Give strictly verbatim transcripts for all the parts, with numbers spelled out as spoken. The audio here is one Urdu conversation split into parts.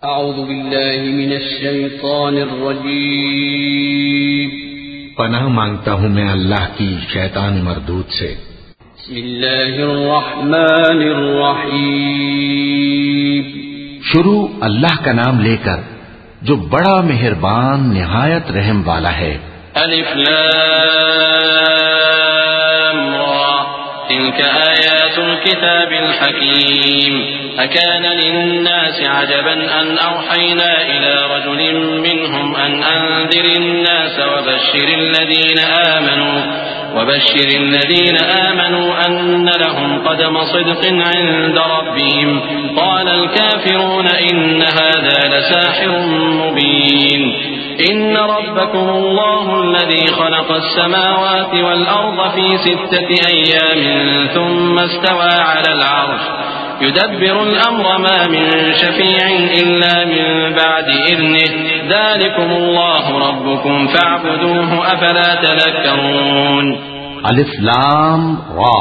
اعوذ باللہ من الشیطان الرجیم پناہ مانگتا ہوں میں اللہ کی شیطان مردود سے۔ بسم اللہ الرحمن الرحیم شروع اللہ کا نام لے کر جو بڑا مہربان نہایت رحم والا ہے۔ الف لام را تلك آیات الكتاب الحکیم أكان للناس عجبا أن أوحينا إلى رجل منهم أن أنذر الناس وبشر الذين آمنوا وبشر الذين آمنوا أن لهم قدم صدق عند ربهم قال الكافرون إن هذا لساحر مبين إن ربكم الله الذي خلق السماوات والأرض في ستة أيام ثم استوى على العرش يدبر الأمر ما من شفيع إلا من بعد إذنه ذلكم الله ربكم فاعبدوه أفلا تذكرون۔ الف لام را،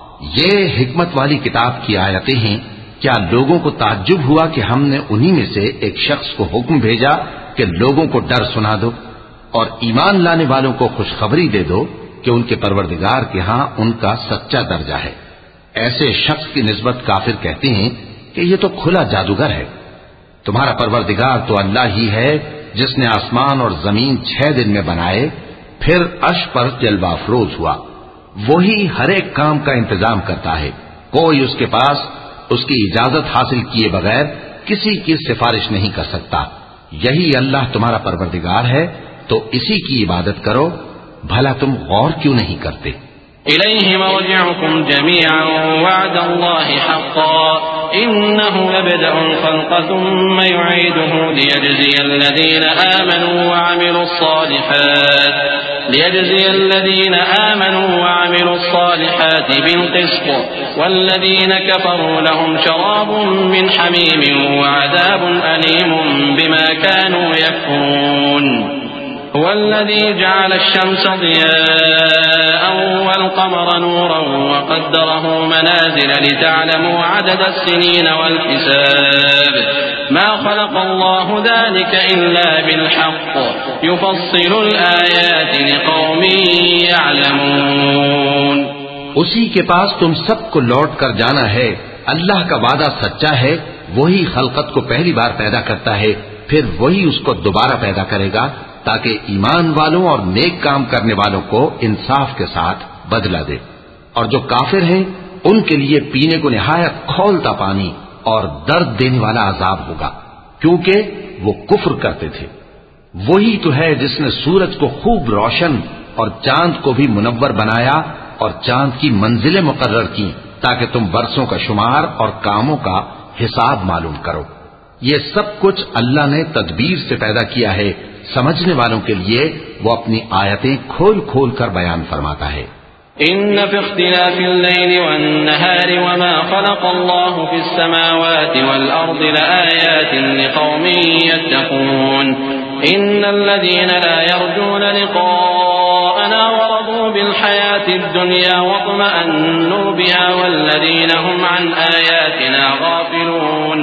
یہ حکمت والی کتاب کی آیتیں ہیں۔ کیا لوگوں کو تعجب ہوا کہ ہم نے انہی میں سے ایک شخص کو حکم بھیجا کہ لوگوں کو ڈر سنا دو اور ایمان لانے والوں کو خوشخبری دے دو کہ ان کے پروردگار کے ہاں ان کا سچا درجہ ہے۔ ایسے شخص کی نسبت کافر کہتے ہیں کہ یہ تو کھلا جادوگر ہے۔ تمہارا پروردگار تو اللہ ہی ہے جس نے آسمان اور زمین چھ دن میں بنائے، پھر عرش پر جلوہ افروز ہوا۔ وہی ہر ایک کام کا انتظام کرتا ہے، کوئی اس کے پاس اس کی اجازت حاصل کیے بغیر کسی کی سفارش نہیں کر سکتا۔ یہی اللہ تمہارا پروردگار ہے تو اسی کی عبادت کرو، بھلا تم غور کیوں نہیں کرتے؟ إليه مرجعكم جميعا وعد الله حقا إنه يبدأ الخلق ثم يعيده ليجزي الذين آمنوا وعملوا الصالحات ليجزي الذين آمنوا وعملوا الصالحات بالقسط والذين كفروا لهم شراب من حميم وعذاب أليم بما كانوا يكفرون۔ هو الذي جعل الشمس ضياء والقمر نورا وقدره منازل لتعلموا عدد السنين والحساب ما خلق الله ذلك إلا بالحق يفصل الآيات لقوم يعلمون۔ اسی کے پاس تم سب کو لوٹ کر جانا ہے۔ اللہ کا وعدہ سچا ہے، وہی خلقت کو پہلی بار پیدا کرتا ہے، پھر وہی اس کو دوبارہ پیدا کرے گا تاکہ ایمان والوں اور نیک کام کرنے والوں کو انصاف کے ساتھ بدلہ دے، اور جو کافر ہیں ان کے لیے پینے کو نہایت کھولتا پانی اور درد دینے والا عذاب ہوگا، کیونکہ وہ کفر کرتے تھے۔ وہی تو ہے جس نے سورج کو خوب روشن اور چاند کو بھی منور بنایا اور چاند کی منزلیں مقرر کی تاکہ تم برسوں کا شمار اور کاموں کا حساب معلوم کرو۔ یہ سب کچھ اللہ نے تدبیر سے پیدا کیا ہے، سمجھنے والوں کے لیے وہ اپنی آیتیں کھول کھول کر بیان فرماتا ہے۔ إن في اختلاف الليل والنهار وما خلق الله في السماوات والأرض لآيات لقوم يتقون إن الذين لا يرجون لقاءنا ورضوا بالحياة الدنيا واطمأنوا بها والذين هم عن آياتنا غافلون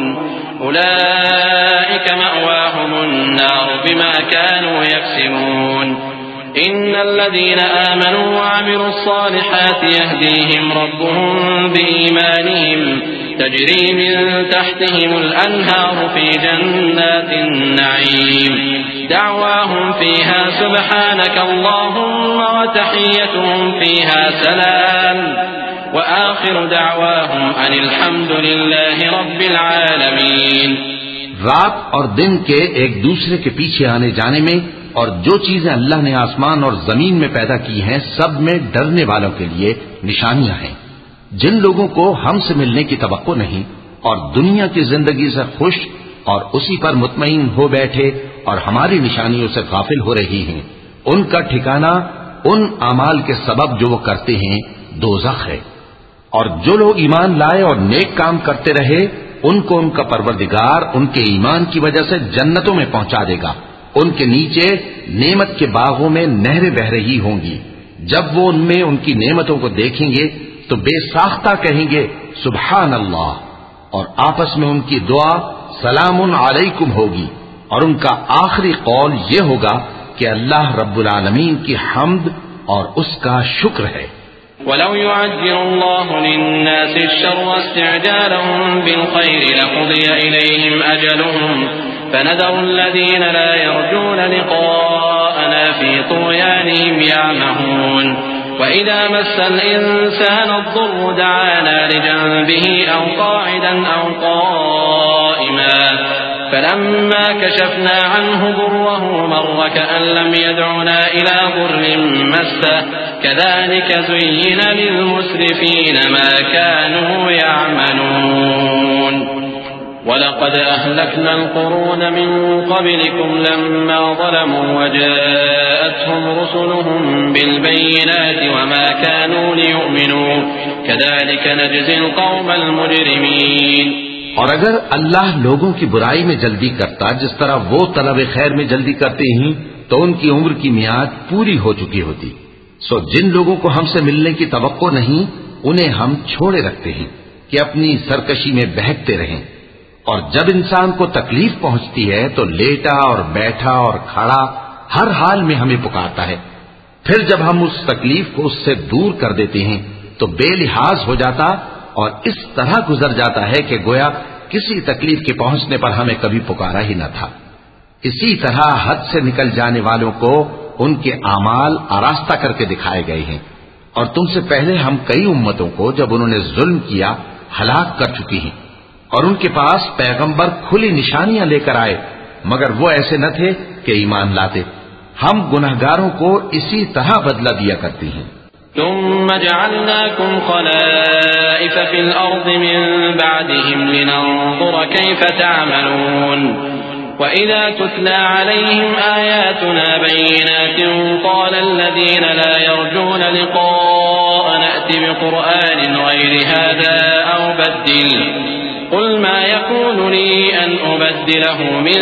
أولئك مأواهم النار بما كانوا يكسبون إن الذين آمنوا وعملوا الصالحات يهديهم ربهم بإيمانهم تجري من تحتهم الأنهار في جنات النعيم دعواهم فيها سبحانك اللهم وتحيتهم فيها سلام وآخر دعواهم أن الحمد لله رب العالمين۔ رات اور دن کے ایک دوسرے کے پیچھے آنے جانے میں اور جو چیزیں اللہ نے آسمان اور زمین میں پیدا کی ہیں سب میں ڈرنے والوں کے لیے نشانیاں ہیں۔ جن لوگوں کو ہم سے ملنے کی توقع نہیں اور دنیا کی زندگی سے خوش اور اسی پر مطمئن ہو بیٹھے اور ہماری نشانیوں سے غافل ہو رہی ہیں، ان کا ٹھکانہ ان اعمال کے سبب جو وہ کرتے ہیں دوزخ ہے۔ اور جو لوگ ایمان لائے اور نیک کام کرتے رہے ان کو ان کا پروردگار ان کے ایمان کی وجہ سے جنتوں میں پہنچا دے گا، ان کے نیچے نعمت کے باغوں میں نہریں بہ رہی ہوں گی۔ جب وہ ان میں ان کی نعمتوں کو دیکھیں گے تو بے ساختہ کہیں گے سبحان اللہ، اور آپس میں ان کی دعا سلام علیکم ہوگی، اور ان کا آخری قول یہ ہوگا کہ اللہ رب العالمین کی حمد اور اس کا شکر ہے۔ وَلَوْ يُعَجِّلُ اللَّهُ لِلنَّاسِ الشَّرَّ اسْتِعْجَالَهُم بِالْخَيْرِ لَقُضِيَ إِلَيْهِمْ أَجَلُهُمْ فَنَذَرُ الَّذِينَ لَا يَرْجُونَ لِقَاءَنَا فِي طُغْيَانِهِمْ يَعْمَهُونَ وَإِذَا مَسَّ الْإِنسَانَ الضُّرُّ دَعَانَا لِجَنبِهِ أَوْ قَاعِدًا أَوْ قَائِمًا فَلَمَّا كَشَفْنَا عَنْهُ ضُرَّهُ مَرَّ كَأَن لَّمْ يَدْعُنَا إِلَىٰ ضُرٍّ مَّسَّهُ كَذَٰلِكَ زُيِّنَ لِلْمُسْرِفِينَ مَا كَانُوا يَعْمَلُونَ وَلَقَدْ أَهْلَكْنَا الْقُرُونَ مِن قَبْلِكُمْ لَمَّا ظَلَمُوا وَجَاءَتْهُمْ رُسُلُهُم بِالْبَيِّنَاتِ وَمَا كَانُوا لِيُؤْمِنُوا كَذَٰلِكَ نَجْزِي الْقَوْمَ الْمُجْرِمِينَ۔ اور اگر اللہ لوگوں کی برائی میں جلدی کرتا جس طرح وہ طلب خیر میں جلدی کرتے ہیں تو ان کی عمر کی میعاد پوری ہو چکی ہوتی، سو جن لوگوں کو ہم سے ملنے کی توقع نہیں انہیں ہم چھوڑے رکھتے ہیں کہ اپنی سرکشی میں بہکتے رہیں، اور جب انسان کو تکلیف پہنچتی ہے تو لیٹا اور بیٹھا اور کھڑا ہر حال میں ہمیں پکارتا ہے، پھر جب ہم اس تکلیف کو اس سے دور کر دیتے ہیں تو بے لحاظ ہو جاتا اور اس طرح گزر جاتا ہے کہ گویا کسی تکلیف کے پہنچنے پر ہمیں کبھی پکارا ہی نہ تھا۔ اسی طرح حد سے نکل جانے والوں کو ان کے اعمال آراستہ کر کے دکھائے گئے ہیں، اور تم سے پہلے ہم کئی امتوں کو جب انہوں نے ظلم کیا ہلاک کر چکی ہیں، اور ان کے پاس پیغمبر کھلی نشانیاں لے کر آئے مگر وہ ایسے نہ تھے کہ ایمان لاتے۔ ہم گنہگاروں کو اسی طرح بدلہ دیا کرتی ہیں۔ ثم جعلناكم خلائف في الأرض من بعدهم لننظر كيف تعملون وإذا تتلى عليهم آياتنا بينات قال الذين لا يرجون لقاءنا ائت بقرآن غير هذا أو بدل قل ما يكون لي أن أبدله من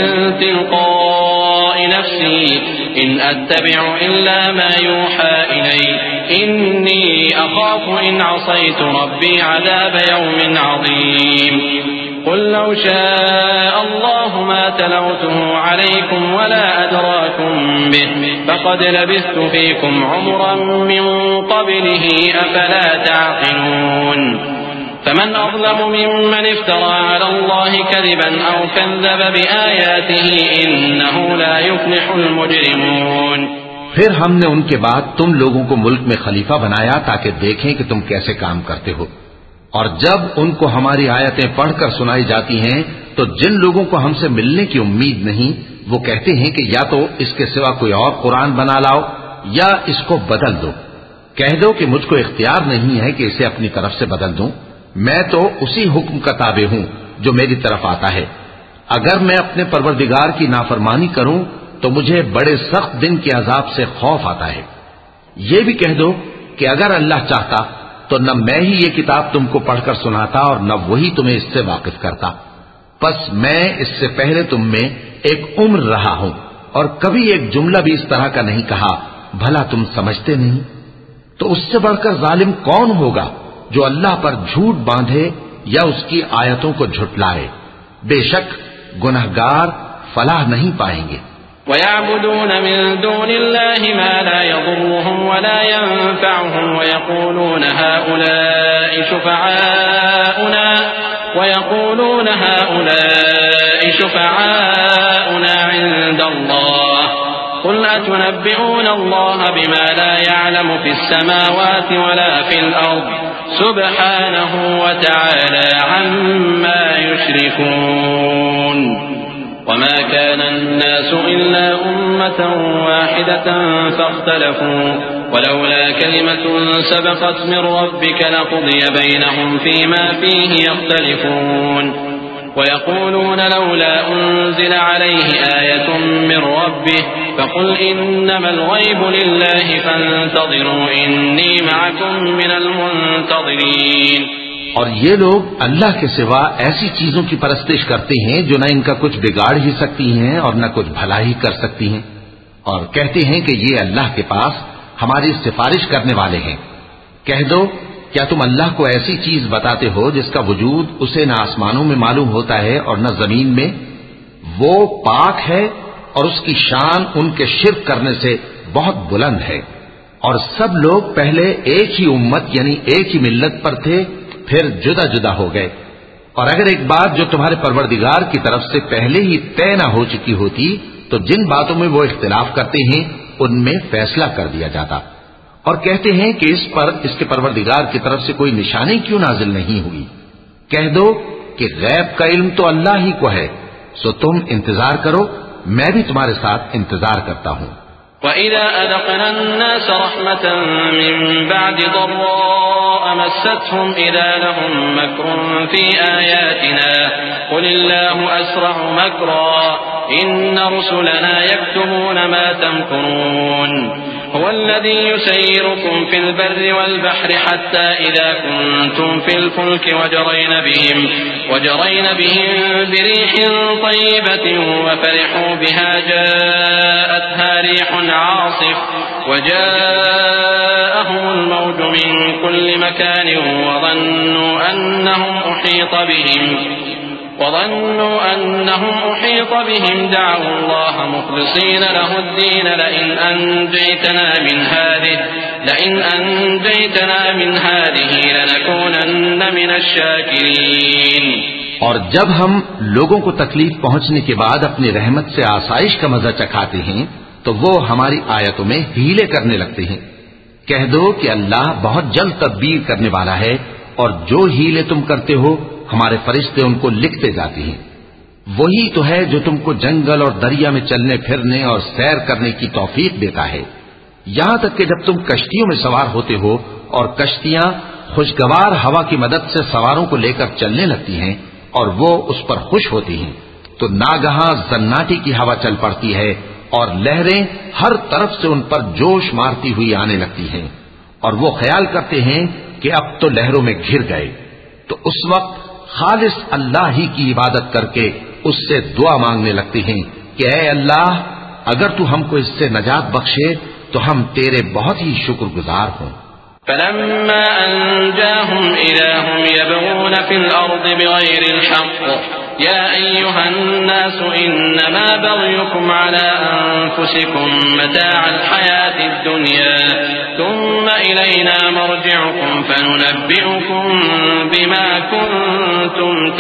تلقاء نفسي إن أتبع إلا ما يوحى إلي إني أخاف إن عصيت ربي عذاب يوم عظيم قل لو شاء الله ما تلوته عليكم ولا أدراكم به فقد لبثت فيكم عمرا من قبله أفلا تعقلون فمن أظلم ممن افترى على الله كذبا أو كذب بآياته إنه لا يفلح المجرمون۔ پھر ہم نے ان کے بعد تم لوگوں کو ملک میں خلیفہ بنایا تاکہ دیکھیں کہ تم کیسے کام کرتے ہو، اور جب ان کو ہماری آیتیں پڑھ کر سنائی جاتی ہیں تو جن لوگوں کو ہم سے ملنے کی امید نہیں وہ کہتے ہیں کہ یا تو اس کے سوا کوئی اور قرآن بنا لاؤ یا اس کو بدل دو۔ کہہ دو کہ مجھ کو اختیار نہیں ہے کہ اسے اپنی طرف سے بدل دوں، میں تو اسی حکم کا تابع ہوں جو میری طرف آتا ہے۔ اگر میں اپنے پروردگار کی نافرمانی کروں تو مجھے بڑے سخت دن کے عذاب سے خوف آتا ہے۔ یہ بھی کہہ دو کہ اگر اللہ چاہتا تو نہ میں ہی یہ کتاب تم کو پڑھ کر سناتا اور نہ وہی تمہیں اس سے واقف کرتا، پس میں اس سے پہلے تم میں ایک عمر رہا ہوں اور کبھی ایک جملہ بھی اس طرح کا نہیں کہا، بھلا تم سمجھتے نہیں؟ تو اس سے بڑھ کر ظالم کون ہوگا جو اللہ پر جھوٹ باندھے یا اس کی آیتوں کو جھٹلائے؟ بے شک گنہگار فلاح نہیں پائیں گے۔ وَيَعْبُدُونَ مِن دُونِ اللَّهِ مَا لَا يَضُرُّهُمْ وَلَا يَنفَعُهُمْ وَيَقُولُونَ هَؤُلَاءِ شُفَعَاؤُنَا وَيَقُولُونَ هَؤُلَاءِ شُفَعَاؤُنَا عِندَ اللَّهِ قُلْ أَتُنَبِّئُونَ اللَّهَ بِمَا لَا يَعْلَمُ فِي السَّمَاوَاتِ وَلَا فِي الْأَرْضِ سُبْحَانَهُ وَتَعَالَى عَمَّا يُشْرِكُونَ وما كان الناس إلا أمة واحدة فاختلفوا ولولا كلمة سبقت من ربك لقضي بينهم فيما فيه يختلفون ويقولون لولا أنزل عليه آية من ربه فقل إنما الغيب لله فانتظروا إني معكم من المنتظرين۔ اور یہ لوگ اللہ کے سوا ایسی چیزوں کی پرستش کرتے ہیں جو نہ ان کا کچھ بگاڑ ہی سکتی ہیں اور نہ کچھ بھلائی کر سکتی ہیں، اور کہتے ہیں کہ یہ اللہ کے پاس ہماری سفارش کرنے والے ہیں۔ کہہ دو کیا تم اللہ کو ایسی چیز بتاتے ہو جس کا وجود اسے نہ آسمانوں میں معلوم ہوتا ہے اور نہ زمین میں؟ وہ پاک ہے اور اس کی شان ان کے شرک کرنے سے بہت بلند ہے۔ اور سب لوگ پہلے ایک ہی امت یعنی ایک ہی ملت پر تھے، پھر جدا جدا ہو گئے۔ اور اگر ایک بات جو تمہارے پروردگار کی طرف سے پہلے ہی طے نہ ہو چکی ہوتی تو جن باتوں میں وہ اختلاف کرتے ہیں ان میں فیصلہ کر دیا جاتا۔ اور کہتے ہیں کہ اس پر اس کے پروردگار کی طرف سے کوئی نشانی کیوں نازل نہیں ہوئی؟ کہہ دو کہ غیب کا علم تو اللہ ہی کو ہے، سو تم انتظار کرو، میں بھی تمہارے ساتھ انتظار کرتا ہوں۔ وَإِذَا أَذَقْنَا النَّاسَ رَحْمَةً مِّن بَعْدِ ضَرَّاءَ مَسَّتْهُمْ إِذَا لَهُم مَّكْرٌ فِي آيَاتِنَا قُلِ اللَّهُ أَسْرَعُ مَكْرًا إِنَّ رُسُلَنَا يَكْتُبُونَ مَا تَمْكُرُونَ هو الذي يسيركم في البر والبحر حتى إذا كنتم في الفلك وجرين بهم وجرين بهم بريح طيبة وفرحوا بها جاءتها ريح عاصف وجاءهم الموج من كل مكان وظنوا أنهم أحيط بهم وظنوا أنهم أحيط بهم دعوا الله مخلصين له الدين لئن أنجيتنا من هذه لئن أنجيتنا من هذه لنكونن من الشاكرين۔ اور جب ہم لوگوں کو تکلیف پہنچنے کے بعد اپنی رحمت سے آسائش کا مزہ چکھاتے ہیں تو وہ ہماری آیتوں میں ہیلے کرنے لگتے ہیں۔ کہہ دو کہ اللہ بہت جلد تدبیر کرنے والا ہے، اور جو ہیلے تم کرتے ہو ہمارے فرشتے ان کو لکھتے جاتے ہیں۔ وہی تو ہے جو تم کو جنگل اور دریا میں چلنے پھرنے اور سیر کرنے کی توفیق دیتا ہے، یہاں تک کہ جب تم کشتیوں میں سوار ہوتے ہو اور کشتیاں خوشگوار ہوا کی مدد سے سواروں کو لے کر چلنے لگتی ہیں اور وہ اس پر خوش ہوتی ہیں، تو ناگہاں زناٹی کی ہوا چل پڑتی ہے اور لہریں ہر طرف سے ان پر جوش مارتی ہوئی آنے لگتی ہیں، اور وہ خیال کرتے ہیں کہ اب تو لہروں میں گھر گئے، تو اس وقت خالص اللہ ہی کی عبادت کر کے اس سے دعا مانگنے لگتے ہیں کہ اے اللہ، اگر تو ہم کو اس سے نجات بخشے تو ہم تیرے بہت ہی شکر گزار ہوں۔ فلما أنجاهم إذا هم يبغون في الأرض بغير الحق يا أيها الناس إنما بغيكم على أنفسكم متاع الحياة الدنيا ثم إلينا مرجعكم فننبئكم بما كنتم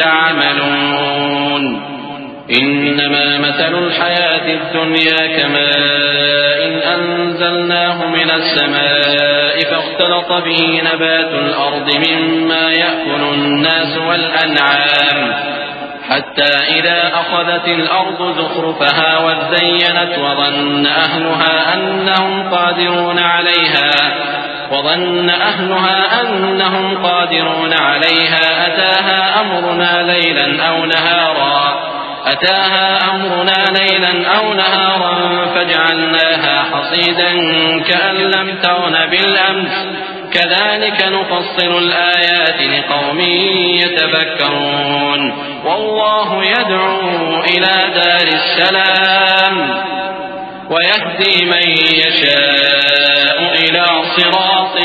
تعملون إنما مثل الحياة الدنيا كماء إن أنزلناه من السماء فاختلط به نبات الأرض مما يأكل الناس والأنعام حتى إذا أخذت الأرض زخرفها وزينت وظن أهلها أنهم قادرون عليها وظن أهلها أنهم قادرون عليها أتاها أمرنا ليلا أو نهارا أتاها أمرنا ليلا أو نهارا فجعلناها حصيدا كأن لم تغن بالأمس كذلك نفصل الآيات لقوم يتفكرون والله يدعو إلى دار السلام ويهدي من يشاء إلى صراط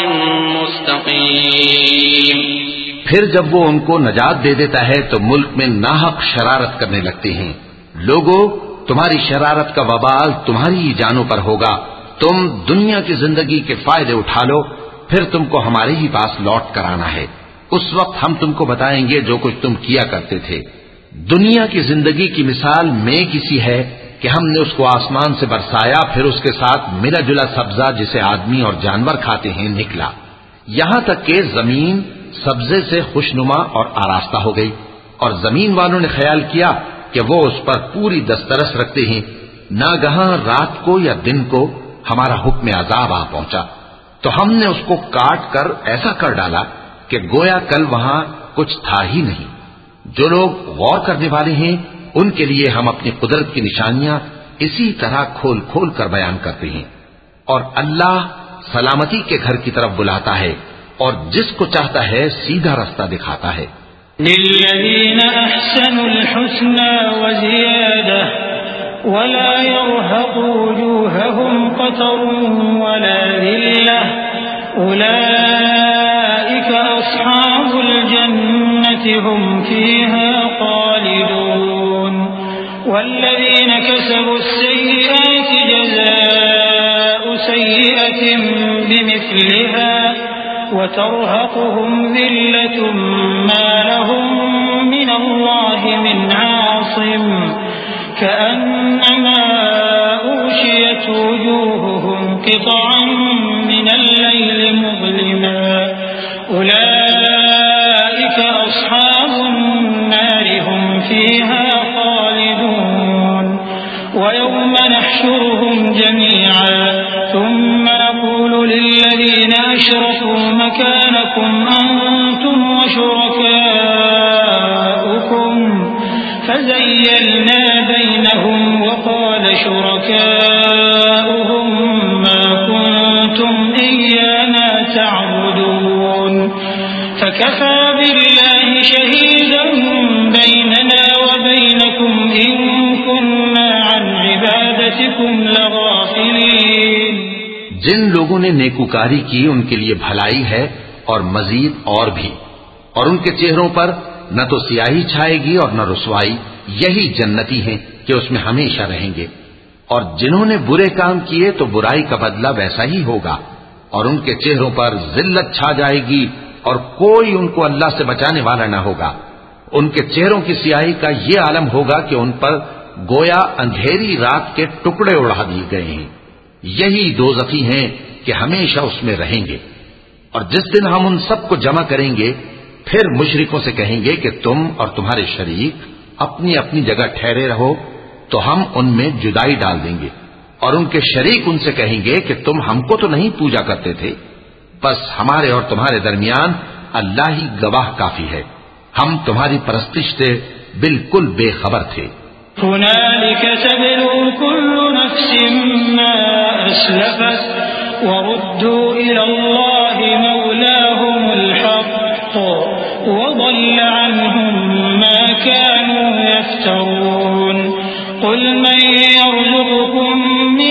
مستقيم۔ پھر جب وہ ان کو نجات دے دیتا ہے تو ملک میں ناحق شرارت کرنے لگتے ہیں۔ لوگوں، تمہاری شرارت کا وبال تمہاری ہی جانوں پر ہوگا، تم دنیا کی زندگی کے فائدے اٹھا لو، پھر تم کو ہمارے ہی پاس لوٹ کر آنا ہے، اس وقت ہم تم کو بتائیں گے جو کچھ تم کیا کرتے تھے۔ دنیا کی زندگی کی مثال میں کسی ہے کہ ہم نے اس کو آسمان سے برسایا، پھر اس کے ساتھ ملا جلا سبزہ جسے آدمی اور جانور کھاتے ہیں نکلا، یہاں تک کہ زمین سبزے سے خوشنما اور آراستہ ہو گئی، اور زمین والوں نے خیال کیا کہ وہ اس پر پوری دسترس رکھتے ہیں، ناگہاں رات کو یا دن کو ہمارا حکم عذاب آ پہنچا تو ہم نے اس کو کاٹ کر ایسا کر ڈالا کہ گویا کل وہاں کچھ تھا ہی نہیں۔ جو لوگ غور کرنے والے ہیں ان کے لیے ہم اپنی قدرت کی نشانیاں اسی طرح کھول کھول کر بیان کرتے ہیں، اور اللہ سلامتی کے گھر کی طرف بلاتا ہے اور جس کو چاہتا ہے سیدھا راستہ دکھاتا ہے۔ للذین احسنوا الحسنى وزیادہ ولا يرهق وجوههم قتر ولا ذلة أولئك أولئك أصحاب الجنة هم فيها خالدون والذين كسبوا السيئات جزاء سيئة بمثلها وترهقهم ذلة ما لهم من الله من عاصم كأنما أغشيت وجوههم قطعا من الليل مظلما أولئك أصحاب النار هم فيها خالدون ويوم نحشرهم جميعا ثم نقول للذين أشركوا مكانكم أنتم وشركاؤكم فزيلنا بينهم وقال شركاؤهم ما كنتم إيانا تعبدون فكفى بالله شهيدا بيننا وبينكم إن كنا عن عبادتكم لغافلين. جن لوگوں نے نیکوکاری کی ان کے لیے بھلائی ہے اور مزید اور بھی، اور ان کے چہروں پر نہ تو سیاہی چھائے گی اور نہ رسوائی، یہی جنتی ہیں کہ اس میں ہمیشہ رہیں گے. اور جنہوں نے برے کام کیے تو برائی کا بدلہ ویسا ہی ہوگا، اور ان کے چہروں پر ذلت چھا جائے گی اور کوئی ان کو اللہ سے بچانے والا نہ ہوگا. ان کے چہروں کی سیاہی کا یہ عالم ہوگا کہ ان پر گویا اندھیری رات کے ٹکڑے اڑا دیے گئے ہیں. یہی دوزخی ہیں کہ ہمیشہ اس میں رہیں گے. اور جس دن ہم ان سب کو جمع کریں گے پھر مشرکوں سے کہیں گے کہ تم اور تمہارے شریک اپنی اپنی جگہ ٹھہرے رہو تو ہم ان میں جدائی ڈال دیں گے. اور ان کے شریک ان سے کہیں گے کہ تم ہم کو تو نہیں پوجا کرتے تھے، بس ہمارے اور تمہارے درمیان اللہ ہی گواہ کافی ہے، ہم تمہاری پرستش سے بالکل بے خبر تھے. هنالك تبلو كل نفس ما أسلفت وردوا إلى الله مولاهم الحق وضل عنهم ما كانوا يفترون. قل من يرزقكم من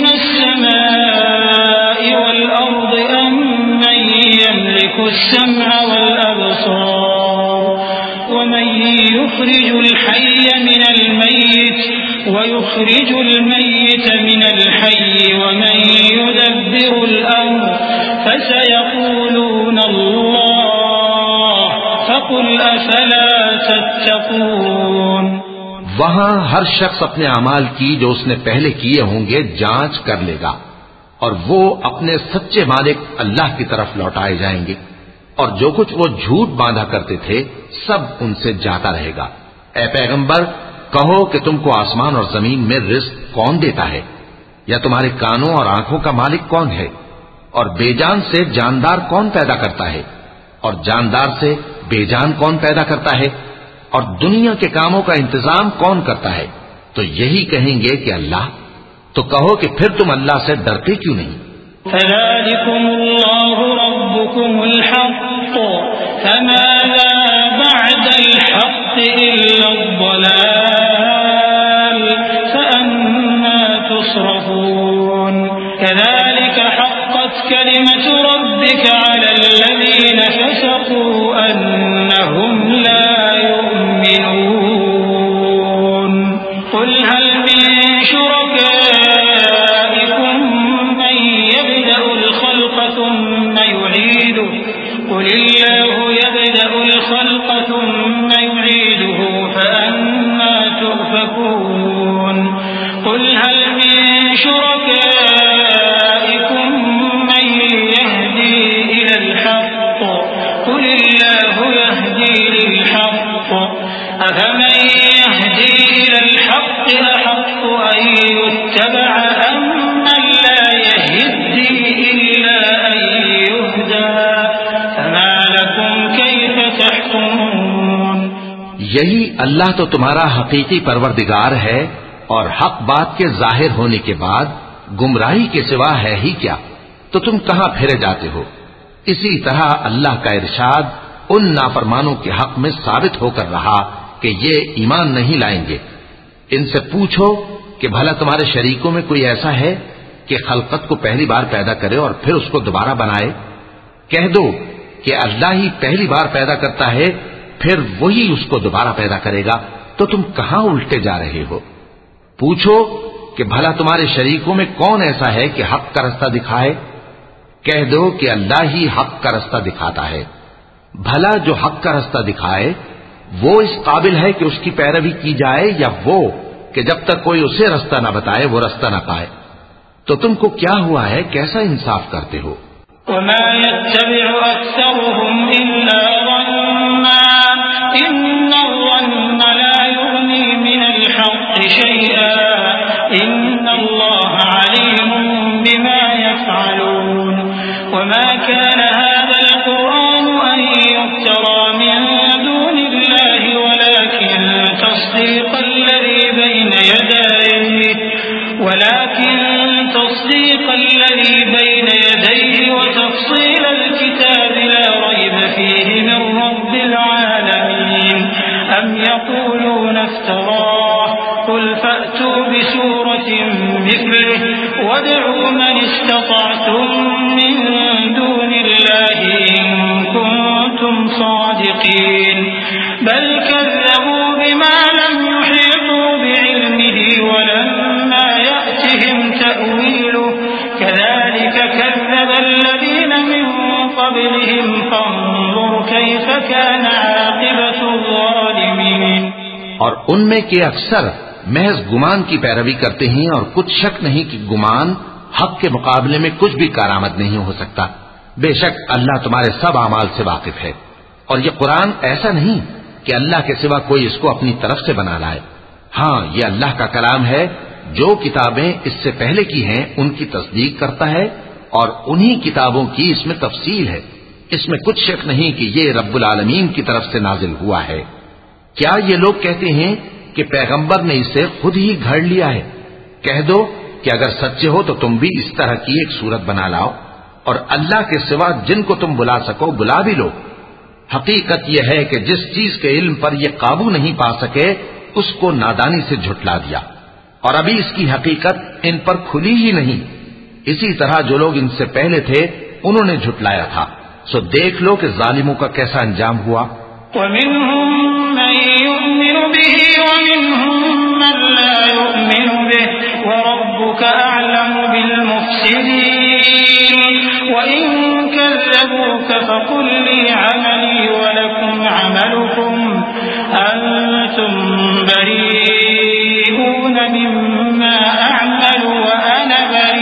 السماء والأرض أم من يملك السمع والأبصار ومن يخرج الحي من الميت ويخرج الميت من الحي ومن يدبر الأمر فسيقولون الله فقل أفلا تتقون. وہاں ہر شخص اپنے اعمال کی جو اس نے پہلے کیے ہوں گے جانچ کر لے گا، اور وہ اپنے سچے مالک اللہ کی طرف لوٹائے جائیں گے، اور جو کچھ وہ جھوٹ باندھا کرتے تھے سب ان سے جاتا رہے گا. اے پیغمبر کہو کہ تم کو آسمان اور زمین میں رزق کون دیتا ہے، یا تمہارے کانوں اور آنکھوں کا مالک کون ہے، اور بے جان سے جاندار کون پیدا کرتا ہے، اور جاندار سے بے جان کون پیدا کرتا ہے، اور دنیا کے کاموں کا انتظام کون کرتا ہے؟ تو یہی کہیں گے کہ اللہ. تو کہو کہ پھر تم اللہ سے ڈرتے کیوں نہیں؟ فذلكم الله ربكم الحق فماذا بعد الحق إلا الضلال فأنا تصرفون. كذلك حقت كلمة ربك على الذين فسقوا أنهم لا يؤمنون. قل هل من شركائكم من يبدأ الخلق ثم يعيده قل الله يبدأ الخلق ثم يعيده فأنا تؤفكون. قل هل من شركائكم من يهدي إلى الحق قل الله يهدي للحق أفمن يهدي إلى الحق أحق أن يتبع أم من لا يهدي إلا أن يهدى فما لكم كيف تحكمون. یہی اللہ تو تمہارا حقیقی پروردگار ہے، اور حق بات کے ظاہر ہونے کے بعد گمراہی کے سوا ہے ہی کیا؟ تو تم کہاں پھرے جاتے ہو؟ اسی طرح اللہ کا ارشاد ان نافرمانوں کے حق میں ثابت ہو کر رہا کہ یہ ایمان نہیں لائیں گے. ان سے پوچھو کہ بھلا تمہارے شریکوں میں کوئی ایسا ہے کہ خلقت کو پہلی بار پیدا کرے اور پھر اس کو دوبارہ بنائے؟ کہہ دو کہ اللہ ہی پہلی بار پیدا کرتا ہے پھر وہی اس کو دوبارہ پیدا کرے گا، تو تم کہاں الٹے جا رہے ہو؟ پوچھو کہ بھلا تمہارے شریکوں میں کون ایسا ہے کہ حق کا رستہ دکھائے؟ کہہ دو کہ اللہ ہی حق کا رستہ دکھاتا ہے۔ بھلا جو حق کا رستہ دکھائے وہ اس قابل ہے کہ اس کی پیروی کی جائے، یا وہ کہ جب تک کوئی اسے رستہ نہ بتائے وہ رستہ نہ پائے؟ تو تم کو کیا ہوا ہے؟ کیسا انصاف کرتے ہو؟ وما يتبع أكثرهم إلا ظنا إن الظن لا يغني من الحق شيئا إن الله عليم بما يفعلون وما كان هذا القرآن أن يفترى من دون الله ولكن تصديق الذي بين يديه ولكن تصديق الذي بين يديه وتفصيل الكتاب لا ريب فيه من رب العالمين أم يقولون افتراه قل فأتوا بسورة مثله وادعوا من استطعتم من دون الله إن كنتم صادقين بل كذبوا بما لم يحيطوا بعلمه ولما يأتهم تأويله كذلك كذب الذين من قبلهم فانظر كيف كان عاقبة الظالمين۔ اور ان میں کے اکثر محض گمان کی پیروی کرتے ہیں، اور کچھ شک نہیں کہ گمان حق کے مقابلے میں کچھ بھی کارآمد نہیں ہو سکتا۔ بے شک اللہ تمہارے سب اعمال سے واقف ہے، اور یہ قرآن ایسا نہیں کہ اللہ کے سوا کوئی اس کو اپنی طرف سے بنا لائے۔ ہاں، یہ اللہ کا کلام ہے، جو کتابیں اس سے پہلے کی ہیں ان کی تصدیق کرتا ہے، اور انہی کتابوں کی اس میں تفصیل ہے۔ اس میں کچھ شک نہیں کہ یہ رب العالمین کی طرف سے نازل ہوا ہے۔ کیا یہ لوگ کہتے ہیں کہ پیغمبر نے اسے خود ہی گھڑ لیا ہے؟ کہہ دو کہ اگر سچے ہو تو تم بھی اس طرح کی ایک صورت بنا لاؤ، اور اللہ کے سوا جن کو تم بلا سکو بلا بھی لو۔ حقیقت یہ ہے کہ جس چیز کے علم پر یہ قابو نہیں پا سکے اس کو نادانی سے جھٹلا دیا، اور ابھی اس کی حقیقت ان پر کھلی ہی نہیں۔ اسی طرح جو لوگ ان سے پہلے تھے انہوں نے جھٹلایا تھا، سو دیکھ لو کہ ظالموں کا کیسا انجام ہوا۔ وَمِنْهُمْ مَنْ يُؤْمِنُ بِهِ وَمِنْهُمْ مَنْ لَا يُؤْمِنُ بِهِ وَرَبُّكَ أَعْلَمُ بِالْمُفْسِدِينَ وَإِنْ كَذَّبُوكَ فَقُلْ لِي عَمَلِي وَلَكُمْ عَمَلُكُمْ أَنْتُمْ بَرِيئُونَ مِمَّا أَعْمَلُ وَأَنَا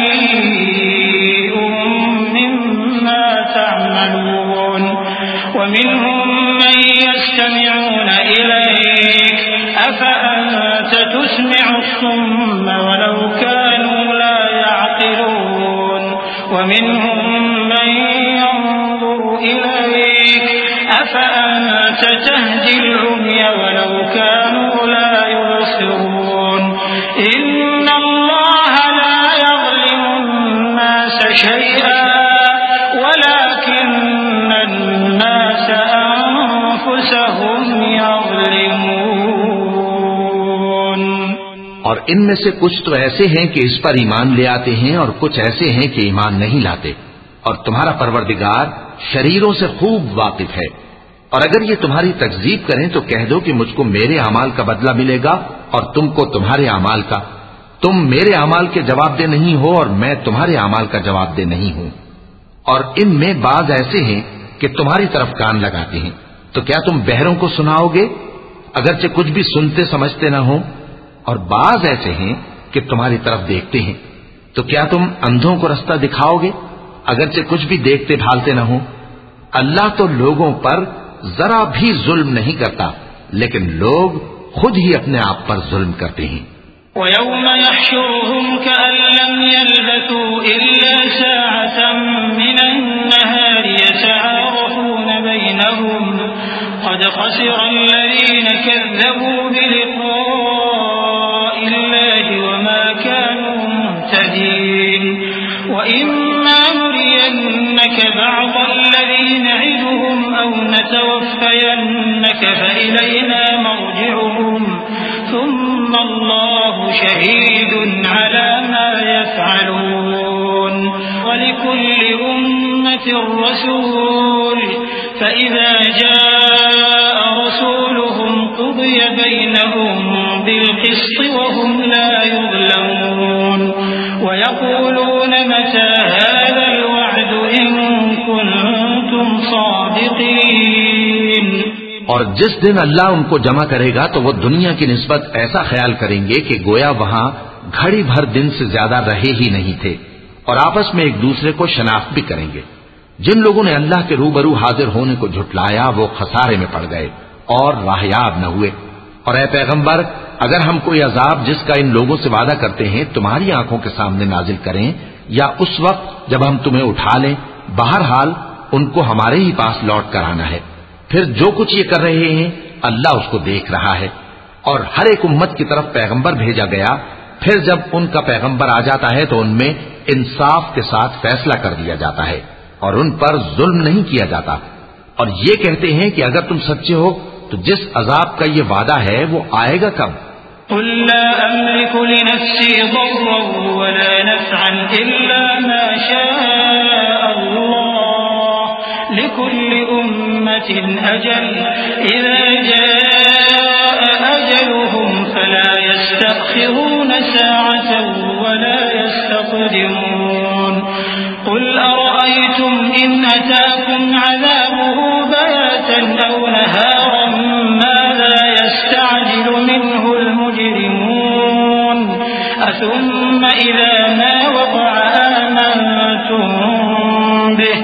بَرِيءٌ مِّمَّا تَعْمَلُونَ وَمِنْهُمْ مَنْ يَسْتَمِعُونَ إِلَيْكَ أَفَأَنْتَ تُسْمِعُ الصُّمَّ وَلَوْ كَانُوا لَا يَعْقِلُونَ وَمِنْهُمْ مَنْ يَنْظُرُ إِلَيْكَ أَفَأَنْتَ تَهْدِي الْعُمْيَ وَلَوْ كَانُوا لَا يُبْصِرُونَ إِنَّ اللَّهَ لَا يَظْلِمُ النَّاسَ شَيْئًا وَلَكِنَّ النَّاسَ أَنفُسَهُمْ يَظْلِمُونَ۔ اور ان میں سے کچھ تو ایسے ہیں کہ اس پر ایمان لے آتے ہیں، اور کچھ ایسے ہیں کہ ایمان نہیں لاتے، اور تمہارا پروردگار شریروں سے خوب واقف ہے۔ اور اگر یہ تمہاری تکذیب کریں تو کہہ دو کہ مجھ کو میرے اعمال کا بدلہ ملے گا اور تم کو تمہارے اعمال کا۔ تم میرے اعمال کے جواب دہ نہیں ہو اور میں تمہارے اعمال کا جواب دہ نہیں ہوں۔ اور ان میں بعض ایسے ہیں کہ تمہاری طرف کان لگاتے ہیں، تو کیا تم بہروں کو سناؤ گے اگرچہ کچھ بھی سنتے سمجھتے نہ ہو؟ اور بعض ایسے ہیں کہ تمہاری طرف دیکھتے ہیں، تو کیا تم اندھوں کو رستہ دکھاؤ گے اگرچہ کچھ بھی دیکھتے بھالتے نہ ہو؟ اللہ تو لوگوں پر ذرا بھی ظلم نہیں کرتا، لیکن لوگ خود ہی اپنے آپ پر ظلم کرتے ہیں۔ وَيَوْمَ يَحْشُرُهُمْ كَأَن لَّمْ يَلْبَثُوا إِلَّا سَاعَةً مِّنَ النَّهَارِ يَتَعَارَفُونَ بَيْنَهُمْ قَدْ خَسِرَ الَّذِينَ كَذَّبُوا بِلِقَاءِ اللَّهِ وَمَا كَانُوا مُهْتَدِينَ وَإِمَّا نُرِيَنَّكَ بَعْضَ الَّذِي نَعِدُهُمْ أَوْ نَتَوَفَّيَنَّكَ فَإِلَيْنَا مَرْجِعُهُمْ ثُمَّ اللَّهُ شَهِيدٌ عَلَى مَا يَفْعَلُونَ وَلِكُلِّ أُمَّةٍ أمة رسول فإذا جاء رسولهم قضي بينهم بالقسط وهم لا يظلمون ويقولون متى هذا الوعد إن كنتم صادقين. اور جس دن اللہ ان کو جمع کرے گا تو وہ دنیا کی نسبت ایسا خیال کریں گے کہ گویا وہاں گھڑی بھر دن سے زیادہ رہے ہی نہیں تھے، اور آپس میں ایک دوسرے کو شناخت بھی کریں گے. جن لوگوں نے اللہ کے روبرو حاضر ہونے کو جھٹلایا وہ خسارے میں پڑ گئے اور راہیاب نہ ہوئے. اور اے پیغمبر، اگر ہم کوئی عذاب جس کا ان لوگوں سے وعدہ کرتے ہیں تمہاری آنکھوں کے سامنے نازل کریں یا اس وقت جب ہم تمہیں اٹھا لیں، بہرحال ان کو ہمارے ہی پاس لوٹ کر آنا ہے. پھر جو کچھ یہ کر رہے ہیں اللہ اس کو دیکھ رہا ہے. اور ہر ایک امت کی طرف پیغمبر بھیجا گیا، پھر جب ان کا پیغمبر آ جاتا ہے تو ان میں انصاف کے ساتھ فیصلہ کر دیا جاتا ہے اور ان پر ظلم نہیں کیا جاتا. اور یہ کہتے ہیں کہ اگر تم سچے ہو تو جس عذاب کا یہ وعدہ ہے وہ آئے گا کب؟ قل لا أملك لنفسي ضرا ولا نفعا إلا ما شاء الله لكل أمة أجل إذا جاء أجلهم فلا يستأخرون ساعة ولا يستقدمون. قل أرأيتم إن أتاكم عذابه بياتا أو نهارا ماذا يستعجل منه المجرمون أثم إذا ما وقع آمنتم به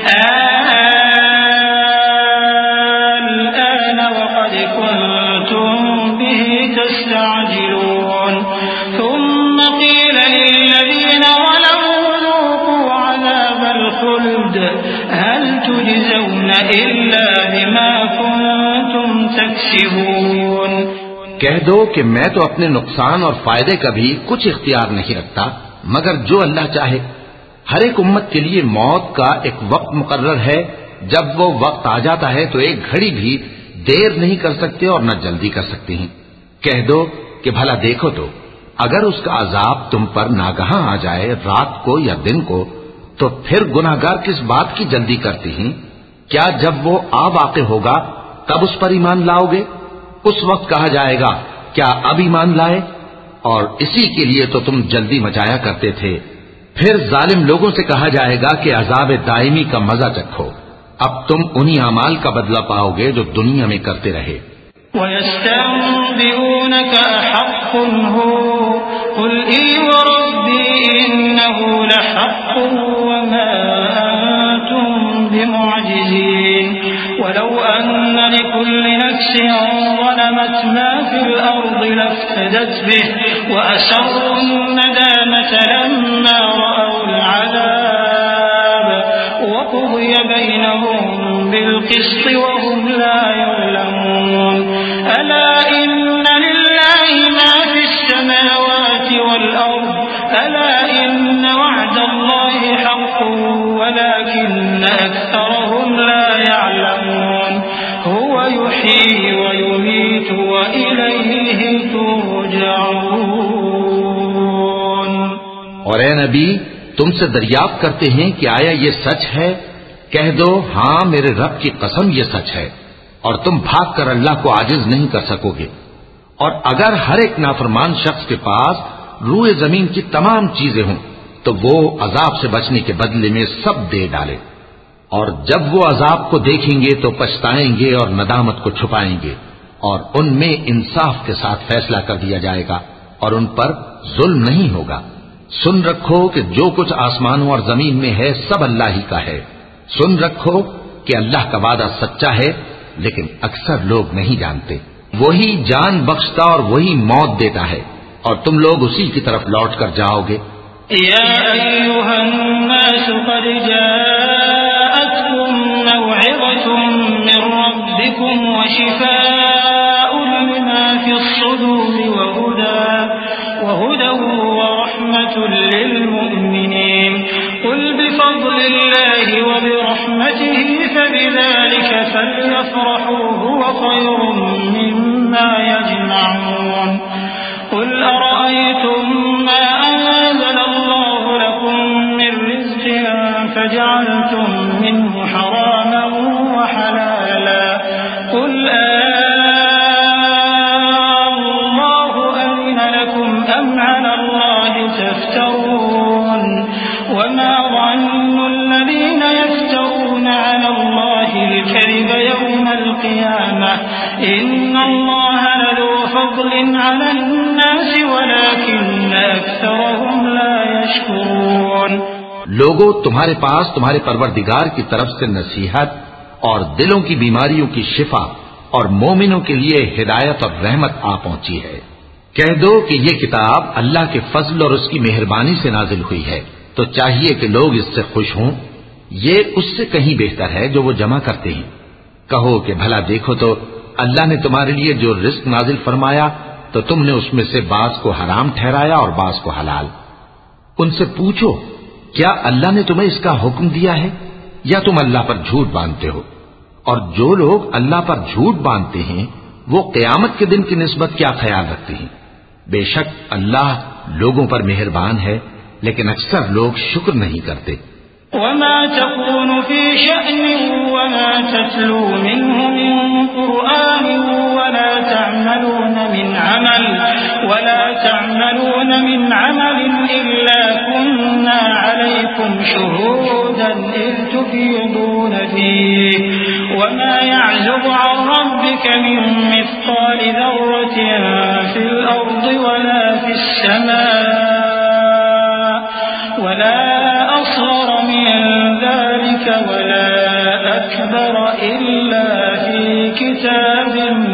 الآن وقد كنتم به تستعجلون. ثم قيل للذين ظلموا ذوقوا عذاب الخلد هل تجزون إلا بما كنتم تكسبون. کہہ دو کہ میں تو اپنے نقصان اور فائدے کا بھی کچھ اختیار نہیں رکھتا مگر جو اللہ چاہے. ہر ایک امت کے لیے موت کا ایک وقت مقرر ہے، جب وہ وقت آ جاتا ہے تو ایک گھڑی بھی دیر نہیں کر سکتے اور نہ جلدی کر سکتے ہیں. کہہ دو کہ بھلا دیکھو تو اگر اس کا عذاب تم پر ناگہاں آ جائے رات کو یا دن کو تو پھر گناہگار کس بات کی جلدی کرتے ہیں؟ کیا جب وہ آ واقع ہوگا تب اس پر ایمان لاؤ گے؟ اس وقت کہا جائے گا کیا اب ایمان لائے؟ اور اسی کے لیے تو تم جلدی مچایا کرتے تھے. پھر ظالم لوگوں سے کہا جائے گا کہ عذاب دائمی کا مزہ چکھو، اب تم انہی اعمال کا بدلہ پاؤ گے جو دنیا میں کرتے رہے. وَيَسْتَنبِئُونَكَ أَحَقٌّ هُوَ قُلْ إِي وَرَبِّي إِنَّهُ لَحَقٌّ وَمَا أَنْتُمْ بِمُعْجِزِينَ. وَلَوْ أَنَّ لِكُلِّ نَفْسٍ ظَلَمَتْ مَا فِي الْأَرْضِ لَافْتَدَتْ بِهِ وَأَسَرُّوا النَّدَامَةَ لَمَّا رَأَوُا الْعَذَابَ وَقُضِيَ بَيْنَهُم بِالْقِسْطِ وَهُمْ لَا يُظْلَمُونَ. أَلَا إِنَّ لِلَّهِ مَا فِي السَّمَاوَاتِ وَالْأَرْضِ أَلَا إِنَّ وَعْدَ اللَّهِ حَقٌّ وَلَكِنَّ أَكْثَرَهُمْ لَا يَعْلَمُونَ. هُوَ يُحْيِي وَيُمِيتُ وَإِلَيْهِ تُرْجَعُونَ. اور اے نبی تم سے دریافت کرتے ہیں کہ آیا یہ سچ ہے؟ کہہ دو ہاں میرے رب کی قسم یہ سچ ہے، اور تم بھاگ کر اللہ کو عاجز نہیں کر سکو گے. اور اگر ہر ایک نافرمان شخص کے پاس روئے زمین کی تمام چیزیں ہوں تو وہ عذاب سے بچنے کے بدلے میں سب دے ڈالے، اور جب وہ عذاب کو دیکھیں گے تو پچھتائیں گے اور ندامت کو چھپائیں گے، اور ان میں انصاف کے ساتھ فیصلہ کر دیا جائے گا اور ان پر ظلم نہیں ہوگا. سن رکھو کہ جو کچھ آسمانوں اور زمین میں ہے سب اللہ ہی کا ہے. سن رکھو کہ اللہ کا وعدہ سچا ہے لیکن اکثر لوگ نہیں جانتے. وہی جان بخشتا اور وہی موت دیتا ہے اور تم لوگ اسی کی طرف لوٹ کر جاؤ گے. یا ایھا الناس قد جاءتکم موعظۃ من ربکم وشفاء لما فی الصدور وہدی وہدی ورحمۃ للمؤمنین. قل بفضل اللہ وبرحمته فبذلك فليفرحوا هو خير مما يجمعون. قل أرأيتم ما أنزل الله لكم من رزق فجعلتم الله تفترون وما ظن الذين يفترون على الله الكذب يوم القيامة إن الله لذو فضل على الناس ولكن أكثرهم لا يشكرون. لوگو تمہارے پاس تمہارے پروردگار کی طرف سے نصیحت اور دلوں کی بیماریوں کی شفا اور مومنوں کے لیے ہدایت اور رحمت آ پہنچی ہے. کہہ دو کہ یہ کتاب اللہ کے فضل اور اس کی مہربانی سے نازل ہوئی ہے تو چاہیے کہ لوگ اس سے خوش ہوں. یہ اس سے کہیں بہتر ہے جو وہ جمع کرتے ہیں. کہو کہ بھلا دیکھو تو اللہ نے تمہارے لیے جو رزق نازل فرمایا تو تم نے اس میں سے بعض کو حرام ٹھہرایا اور بعض کو حلال. ان سے پوچھو کیا اللہ نے تمہیں اس کا حکم دیا ہے یا تم اللہ پر جھوٹ باندھتے ہو؟ اور جو لوگ اللہ پر جھوٹ باندھتے ہیں وہ قیامت کے دن کی نسبت کیا خیال رکھتے ہیں؟ بے شک اللہ لوگوں پر مہربان ہے لیکن اکثر لوگ شکر نہیں کرتے. وما تكون في شأن وما تتلو منه من قرآن ولا تعملون من عمل ولا تعملون من عمل إلا كنا عليكم شهودا إذ تفيضون فيه وما يعزب عن ربك من مثقال ذرة في الأرض ولا في السماء ولا أصغر من ذلك ولا أكبر إلا في كتاب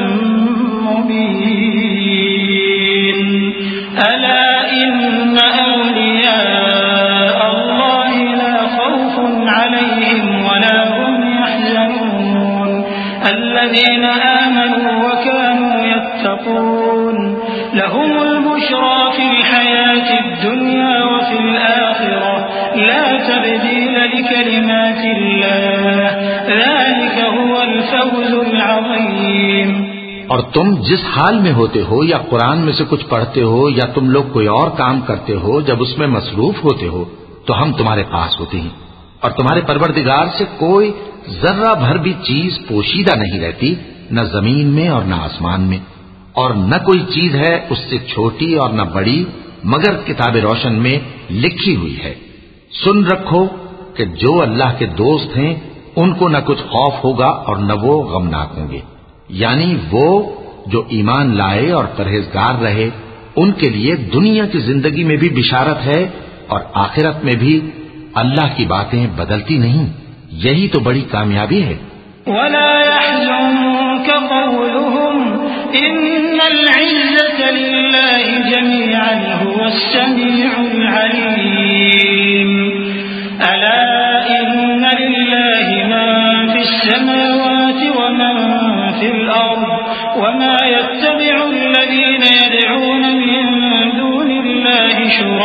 مبين. ألا إن أولياء الله لا خوف عليهم ولا هم يحزنون الذين آمنوا وكانوا يتقون لهم البشرى في الحياة الدنيا وفي الآخرة لا تبديل لكلمات الله ذلك هو الفوز العظيم. اور تم جس حال میں ہوتے ہو یا قرآن میں سے کچھ پڑھتے ہو یا تم لوگ کوئی اور کام کرتے ہو جب اس میں مصروف ہوتے ہو تو ہم تمہارے پاس ہوتے ہیں اور تمہارے پروردگار سے کوئی ذرہ بھر بھی چیز پوشیدہ نہیں رہتی نہ زمین میں اور نہ آسمان میں اور نہ کوئی چیز ہے اس سے چھوٹی اور نہ بڑی مگر کتاب روشن میں لکھی ہوئی ہے. سن رکھو کہ جو اللہ کے دوست ہیں ان کو نہ کچھ خوف ہوگا اور نہ وہ غمناک ہوں گے. یعنی وہ جو ایمان لائے اور پرہیزگار رہے ان کے لیے دنیا کی زندگی میں بھی بشارت ہے اور آخرت میں بھی. اللہ کی باتیں بدلتی نہیں. یہی تو بڑی کامیابی ہے. ولا يحزنك قولهم إن العزة لله جميعا هو السميع العليم. ألا إن لله من في السماوات ومن في الأرض وما يتبع الذين يدعون من دون الله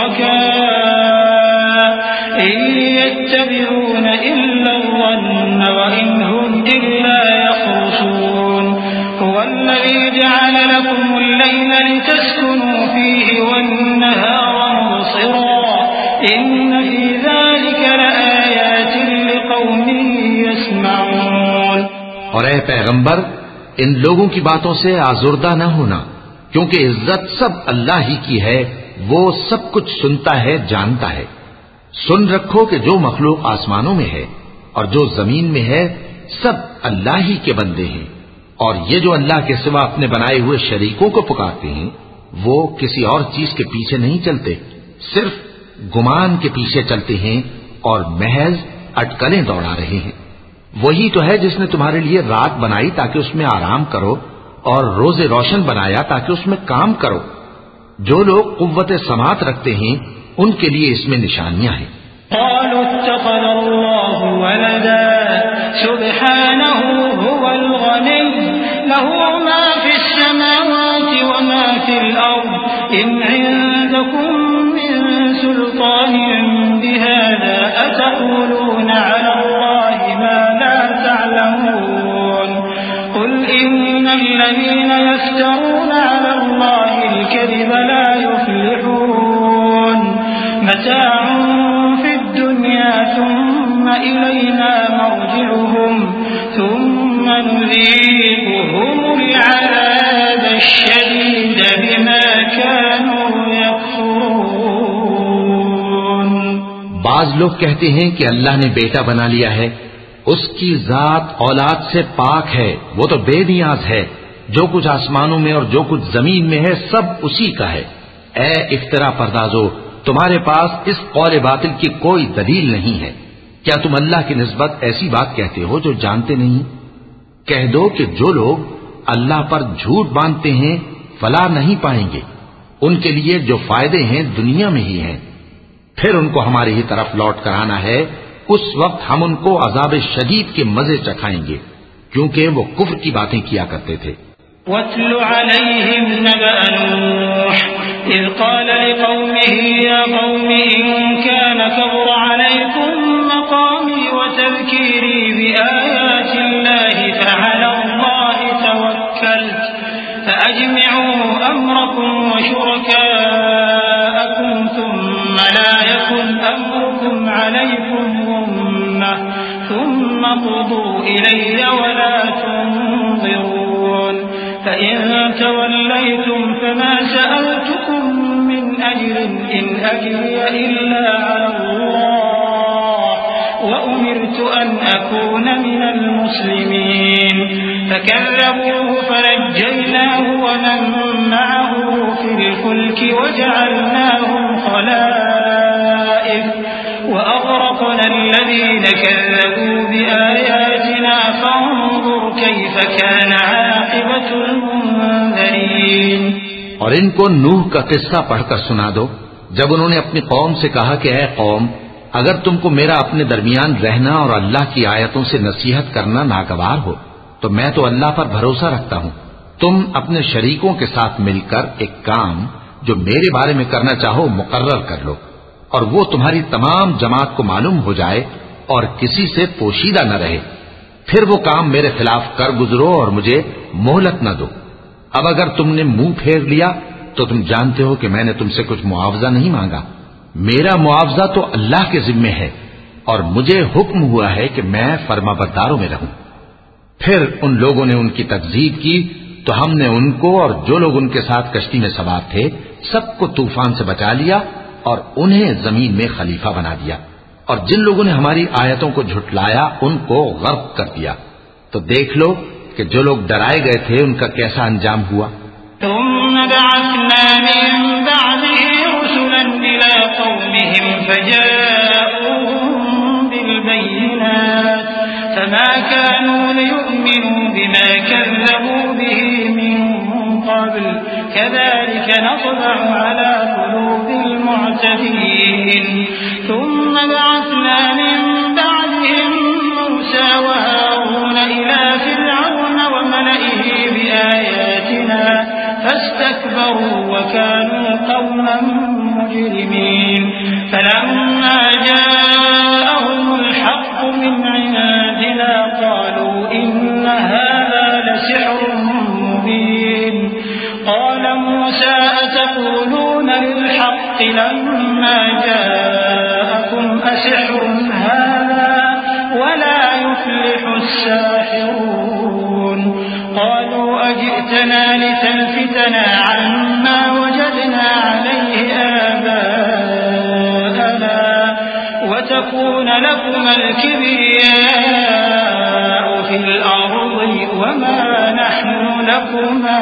شركاء إن يتبعون إلا الظن وإن هم إلا يخرصون. هو الذي جعل لكم الليل لتسكنوا فيه والنهار مبصرا إن في ذلك لآيات لقوم يسمعون. اور اے پیغمبر ان لوگوں کی باتوں سے آزردہ نہ ہونا کیونکہ عزت سب اللہ ہی کی ہے. وہ سب کچھ سنتا ہے جانتا ہے. سن رکھو کہ جو مخلوق آسمانوں میں ہے اور جو زمین میں ہے سب اللہ ہی کے بندے ہیں اور یہ جو اللہ کے سوا اپنے بنائے ہوئے شریکوں کو پکارتے ہیں وہ کسی اور چیز کے پیچھے نہیں چلتے صرف گمان کے پیچھے چلتے ہیں اور محض اٹکلیں دوڑا رہے ہیں. وہی تو ہے جس نے تمہارے لیے رات بنائی تاکہ اس میں آرام کرو اور روز روشن بنایا تاکہ اس میں کام کرو. جو لوگ قوت سماعت رکھتے ہیں ان کے لیے اس میں نشانیاں ہیں. قالوا اتخذ الله ولدا سبحانه هو الغني له ما في السماوات وما في الأرض إن عندكم من سلطان بهذا أتقولون على الله ما لا تعلمون. قل إن الذين يفترون على الله الكذب لا يفلحون. متاع في الدنيا ثم إلينا مرجعهم ثم نذيقهم العذاب الشديد بما كانوا يكفرون. بعض لوگ کہتے ہیں کہ اللہ نے بیٹا بنا لیا ہے، اس کی ذات اولاد سے پاک ہے، وہ تو بے نیاز ہے، جو کچھ آسمانوں میں اور جو کچھ زمین میں ہے سب اسی کا ہے۔ اے افترا پردازو، تمہارے پاس اس قول باطل کی کوئی دلیل نہیں ہے، کیا تم اللہ کی نسبت ایسی بات کہتے ہو جو جانتے نہیں؟ کہہ دو کہ جو لوگ اللہ پر جھوٹ باندھتے ہیں فلاح نہیں پائیں گے، ان کے لیے جو فائدے ہیں دنیا میں ہی ہیں، پھر ان کو ہماری ہی طرف لوٹ کر آنا ہے، اس وقت ہم ان کو عذاب شدید کے مزے چکھائیں گے، کیونکہ وہ کفر کی باتیں کیا کرتے تھے۔ وَاتْلُ عَلَيْهِمْ نَبَأَ نُوحٍ إِذْ قَالَ لِقَوْمِهِ يَا قَوْمِ إِن كَانَ كَبُرَ عَلَيْكُمْ مَقَامِي وَتَذْكِيرِي بِآيَاتِ اللَّهِ فَعَلَى اللَّهِ تَوَكَّلْتُ فَأَجْمِعُوا أَمْرَكُمْ وَشُرَكَاءَكُمْ ثُمَّ لَا يَكُنْ أَمْرُكُمْ عَلَيْكُمْ غُمَّةً ثُمَّ قُضُوا إِلَيَّ وَلَا تُنظِرُونَ فَإِن تَوَلَّيْتُمْ فَمَا سَأَلْتُكُم مِّنْ أَجْرٍ إِنْ أَجْرِيَ إِلَّا عَلَى اللَّهِ وَأُمِرْتُ أَنْ أَكُونَ مِنَ الْمُسْلِمِينَ فَكَذَّبُوهُ فَنَجَّيْنَاهُ وَمَن مَّعَهُ فِي الْفُلْكِ وَجَعَلْنَاهُمْ خَلَائِفَ وَأَغْرَقْنَا الَّذِينَ كَذَّبُوا بِآيَاتِنَا فَانظُرْ كَيْفَ كَانَ عَاقِبَةُ الْمُنذَرِينَ۔ اور ان کو نوح کا قصہ پڑھ کر سنا دو، جب انہوں نے اپنی قوم سے کہا کہ اے قوم، اگر تم کو میرا اپنے درمیان رہنا اور اللہ کی آیتوں سے نصیحت کرنا ناگوار ہو تو میں تو اللہ پر بھروسہ رکھتا ہوں، تم اپنے شریکوں کے ساتھ مل کر ایک کام جو میرے بارے میں کرنا چاہو مقرر کر لو، اور وہ تمہاری تمام جماعت کو معلوم ہو جائے اور کسی سے پوشیدہ نہ رہے، پھر وہ کام میرے خلاف کر گزرو اور مجھے مہلت نہ دو۔ اب اگر تم نے منہ پھیر لیا تو تم جانتے ہو کہ میں نے تم سے کچھ معاوضہ نہیں مانگا، میرا معاوضہ تو اللہ کے ذمے ہے، اور مجھے حکم ہوا ہے کہ میں فرما برداروں میں رہوں۔ پھر ان لوگوں نے ان کی تکذیب کی تو ہم نے ان کو اور جو لوگ ان کے ساتھ کشتی میں سوار تھے سب کو طوفان سے بچا لیا اور انہیں زمین میں خلیفہ بنا دیا، اور جن لوگوں نے ہماری آیتوں کو جھٹلایا ان کو غرق کر دیا۔ تو دیکھ لو کہ جو لوگ ڈرائے گئے تھے ان کا کیسا انجام ہوا۔ ثم بعثنا من بعده رسلا إلى قومهم فجاءوهم بالبينات فما كانوا ليؤمنوا بما كذبوا به من قبل كذلك نطبع على قلوب المعتدين ثم بعثنا من بعدهم موسى وهارون إلى فرعون وملئه بآياتنا فاستكبروا وكانوا قوما مجرمين فلما جاءهم الحق من عندنا قالوا إن هذا لسحر مبين قال موسى أتقولون للحق لما جاءكم أسحر هذا ولا يفلح الساحرون قالوا أجئتنا لتلفتنا عما وجدنا عليه آباءنا وتكون لكما الكبرياء في الأرض وما نحن لكما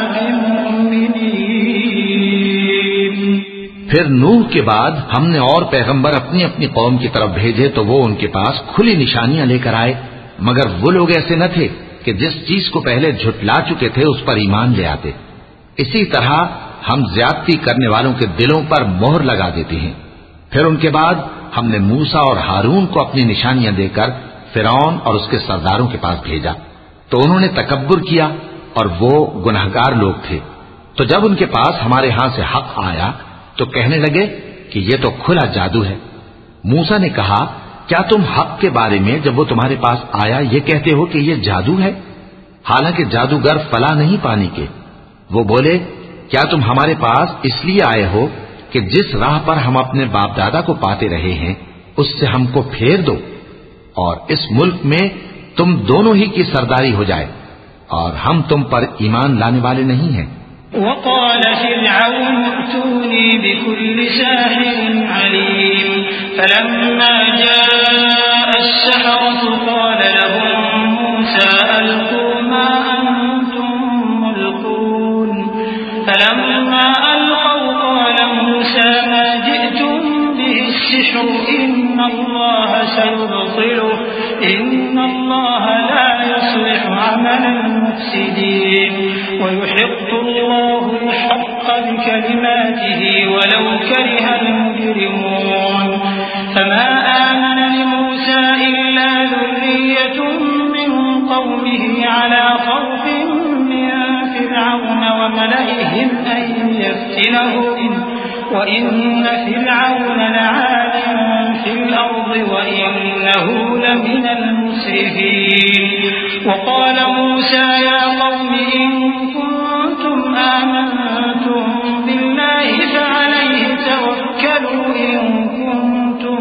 بمؤمنين۔ پھر نوح کے بعد ہم نے اور پیغمبر اپنی اپنی قوم کی طرف بھیجے تو وہ ان کے پاس کھلی نشانیاں لے کر آئے، مگر وہ لوگ ایسے نہ تھے کہ جس چیز کو پہلے جھٹلا چکے تھے اس پر ایمان لے آتے۔ اسی طرح ہم زیادتی کرنے والوں کے دلوں پر مہر لگا دیتے ہیں۔ پھر ان کے بعد ہم نے موسیٰ اور ہارون کو اپنی نشانیاں دے کر فرعون اور اس کے سرداروں کے پاس بھیجا، تو انہوں نے تکبر کیا اور وہ گناہگار لوگ تھے۔ تو جب ان کے پاس ہمارے ہاں سے حق آیا تو کہنے لگے کہ یہ تو کھلا جادو ہے۔ موسیٰ نے کہا کیا تم حق کے بارے میں جب وہ تمہارے پاس آیا یہ کہتے ہو کہ یہ جادو ہے، حالانکہ جادوگر فلاح نہیں پانی کے؟ وہ بولے کیا تم ہمارے پاس اس لیے آئے ہو کہ جس راہ پر ہم اپنے باپ دادا کو پاتے رہے ہیں اس سے ہم کو پھیر دو اور اس ملک میں تم دونوں ہی کی سرداری ہو جائے، اور ہم تم پر ایمان لانے والے نہیں ہیں۔ وقال فرعون ائتوني بكل ساحر عليم فلما جاء السحرة قال لهم موسى ألقوا ما أنتم ملقون فلما ألقوا قال موسى ما جئتم به السحر إن الله سيبطله إن الله لا يصلح عمل المفسدين ويحق الله الحق بكلماته ولو كره المجرمون فما آمن لموسى إلا ذرية من قومه على خوف من فرعون وملئهم أن يفتنهم وإن فرعون لعال في الأرض وإنه لمن المسرفين وقال موسى يا قوم إن كنتم آمنتم بالله فعليه توكلوا إن كنتم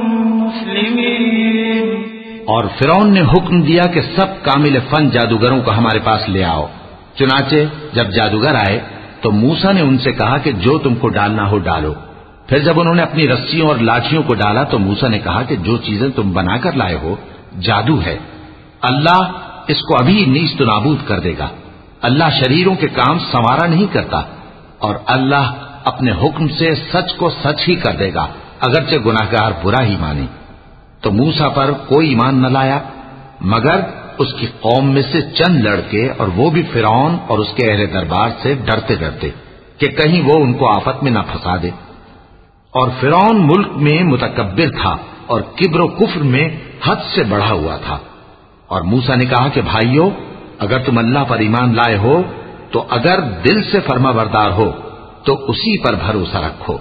مسلمين. اور فرعون نے حکم دیا کہ سب کامل فن جادوگروں کو ہمارے پاس لے آؤ. چنانچہ جب جادوگر آئے تو موسیٰ نے ان سے کہا کہ جو تم کو ڈالنا ہو ڈالو. پھر جب انہوں نے اپنی رسیوں اور لاٹھیوں کو ڈالا تو موسیٰ نے کہا کہ جو چیزیں تم بنا کر لائے ہو جادو ہے. اللہ اس کو ابھی نیست و نابود کر دے گا. اللہ شریروں کے کام سنوارا نہیں کرتا اور اللہ اپنے حکم سے سچ کو سچ ہی کر دے گا اگرچہ گناہگار برا ہی مانے. تو موسیٰ پر کوئی ایمان نہ لایا مگر اس کی قوم میں سے چند لڑکے اور وہ بھی فرعون اور اس کے اہل دربار سے ڈرتے ڈرتے کہ کہیں وہ ان کو آفت میں نہ پھنسا دے. اور فرعون ملک میں متکبر تھا اور کبر و کفر میں حد سے بڑھا ہوا تھا. اور موسیٰ نے کہا کہ بھائیو اگر تم اللہ پر ایمان لائے ہو تو اگر دل سے فرما بردار ہو تو اسی پر بھروسہ رکھو.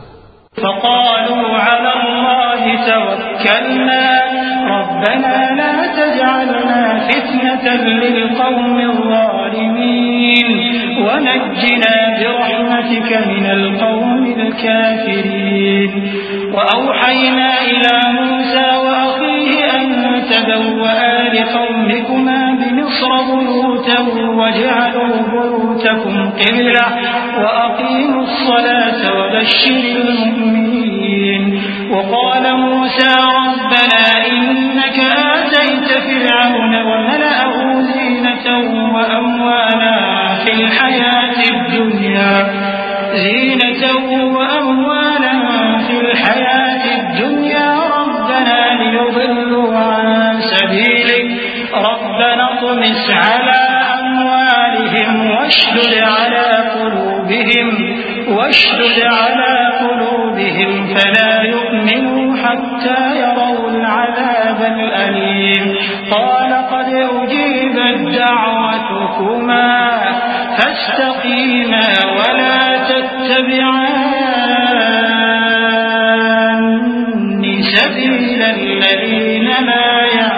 فقالوا على الله توكلنا ربنا لا تجعلنا فتنة للقوم الظالمين ونجنا برحمتك من القوم الكافرين. وأوحينا إلى موسى وأخيه أن تبوأ لقومكما بمصر بيوتا واجعلوا بيوتكم قبلة وأقيموا الصلاة وبشر المؤمنين. وقال موسى ربنا إنك آتيت فرعون وملأه زينة وأموالا في الحياة الدنيا زينة وأموالا في الحياة الدنيا ربنا ليضلوا عن سبيلك ربنا اطمس على أموالهم واشدد على قلوبهم واشدد على قلوبهم فلا يؤمنوا حتى يروا العذاب الأليم. قال قد أجيبت دعوتكما فاستقيما ولا تتبعان سبيل الذين لا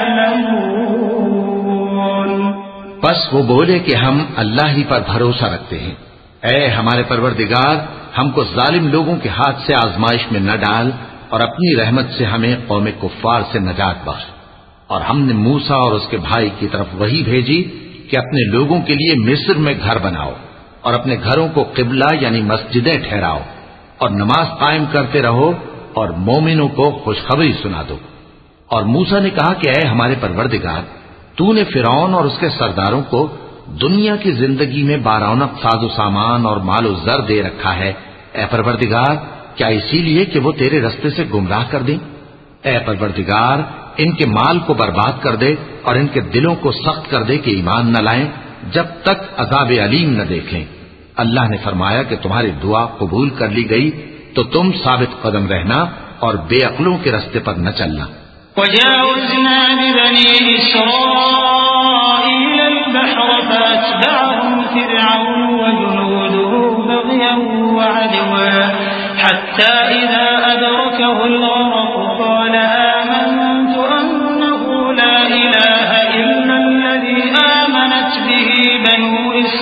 يعلمون. بس وہ بولے کہ ہم اللہ ہی پر بھروسہ رکھتے ہیں. اے ہمارے پروردگار ہم کو ظالم لوگوں کے ہاتھ سے آزمائش میں نہ ڈال اور اپنی رحمت سے ہمیں قوم کفار سے نجات بخش. اور ہم نے موسیٰ اور اس کے بھائی کی طرف وحی بھیجی کہ اپنے لوگوں کے لیے مصر میں گھر بناؤ اور اپنے گھروں کو قبلہ یعنی مسجدیں ٹھہراؤ اور نماز قائم کرتے رہو اور مومنوں کو خوشخبری سنا دو. اور موسیٰ نے کہا کہ اے ہمارے پروردگار تو نے فرعون اور اس کے سرداروں کو دنیا کی زندگی میں بارونق ساز و سامان اور مال و زر دے رکھا ہے. اے پروردگار کیا اسی لیے کہ وہ تیرے رستے سے گمراہ کر دیں؟ اے پروردگار ان کے مال کو برباد کر دے اور ان کے دلوں کو سخت کر دے کہ ایمان نہ لائیں جب تک عذاب علیم نہ دیکھ لیں. اللہ نے فرمایا کہ تمہاری دعا قبول کر لی گئی تو تم ثابت قدم رہنا اور بے عقلوں کے رستے پر نہ چلنا. وجاوزنا ببني إسرائيل البحر فأتبعهم فرعون وجنوده بغيا وعدوا حتى إذا أدركه الغرق قال آمنت أنه لا إله إلا الذي آمنت به بنو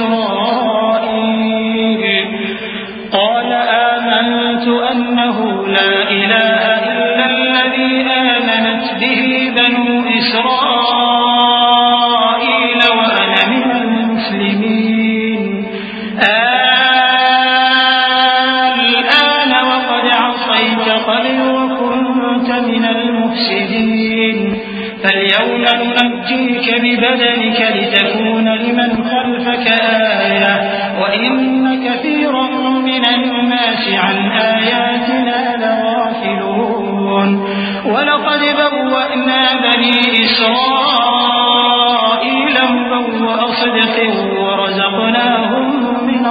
إسرائيل قال آمنت أنه لا إله إلا الذي آمنت به بنو إسرائيل وأنا من المسلمين. الآن وقد عصيت قبل وكنت كنت من المفسدين فاليوم ننجيك ببدنك لتكون لمن خلفك آية وإن كثيرا من الناس عن آياتنا لغافلون ولقد بوأنا بني إسرائيل مبوأ صدق ورزقناهم من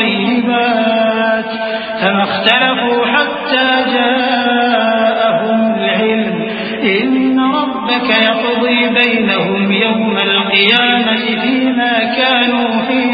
الطيبات فما اختلفوا حتى جاءهم العلم إن ربك يقضي بينهم يوم القيامة فيما كانوا فيه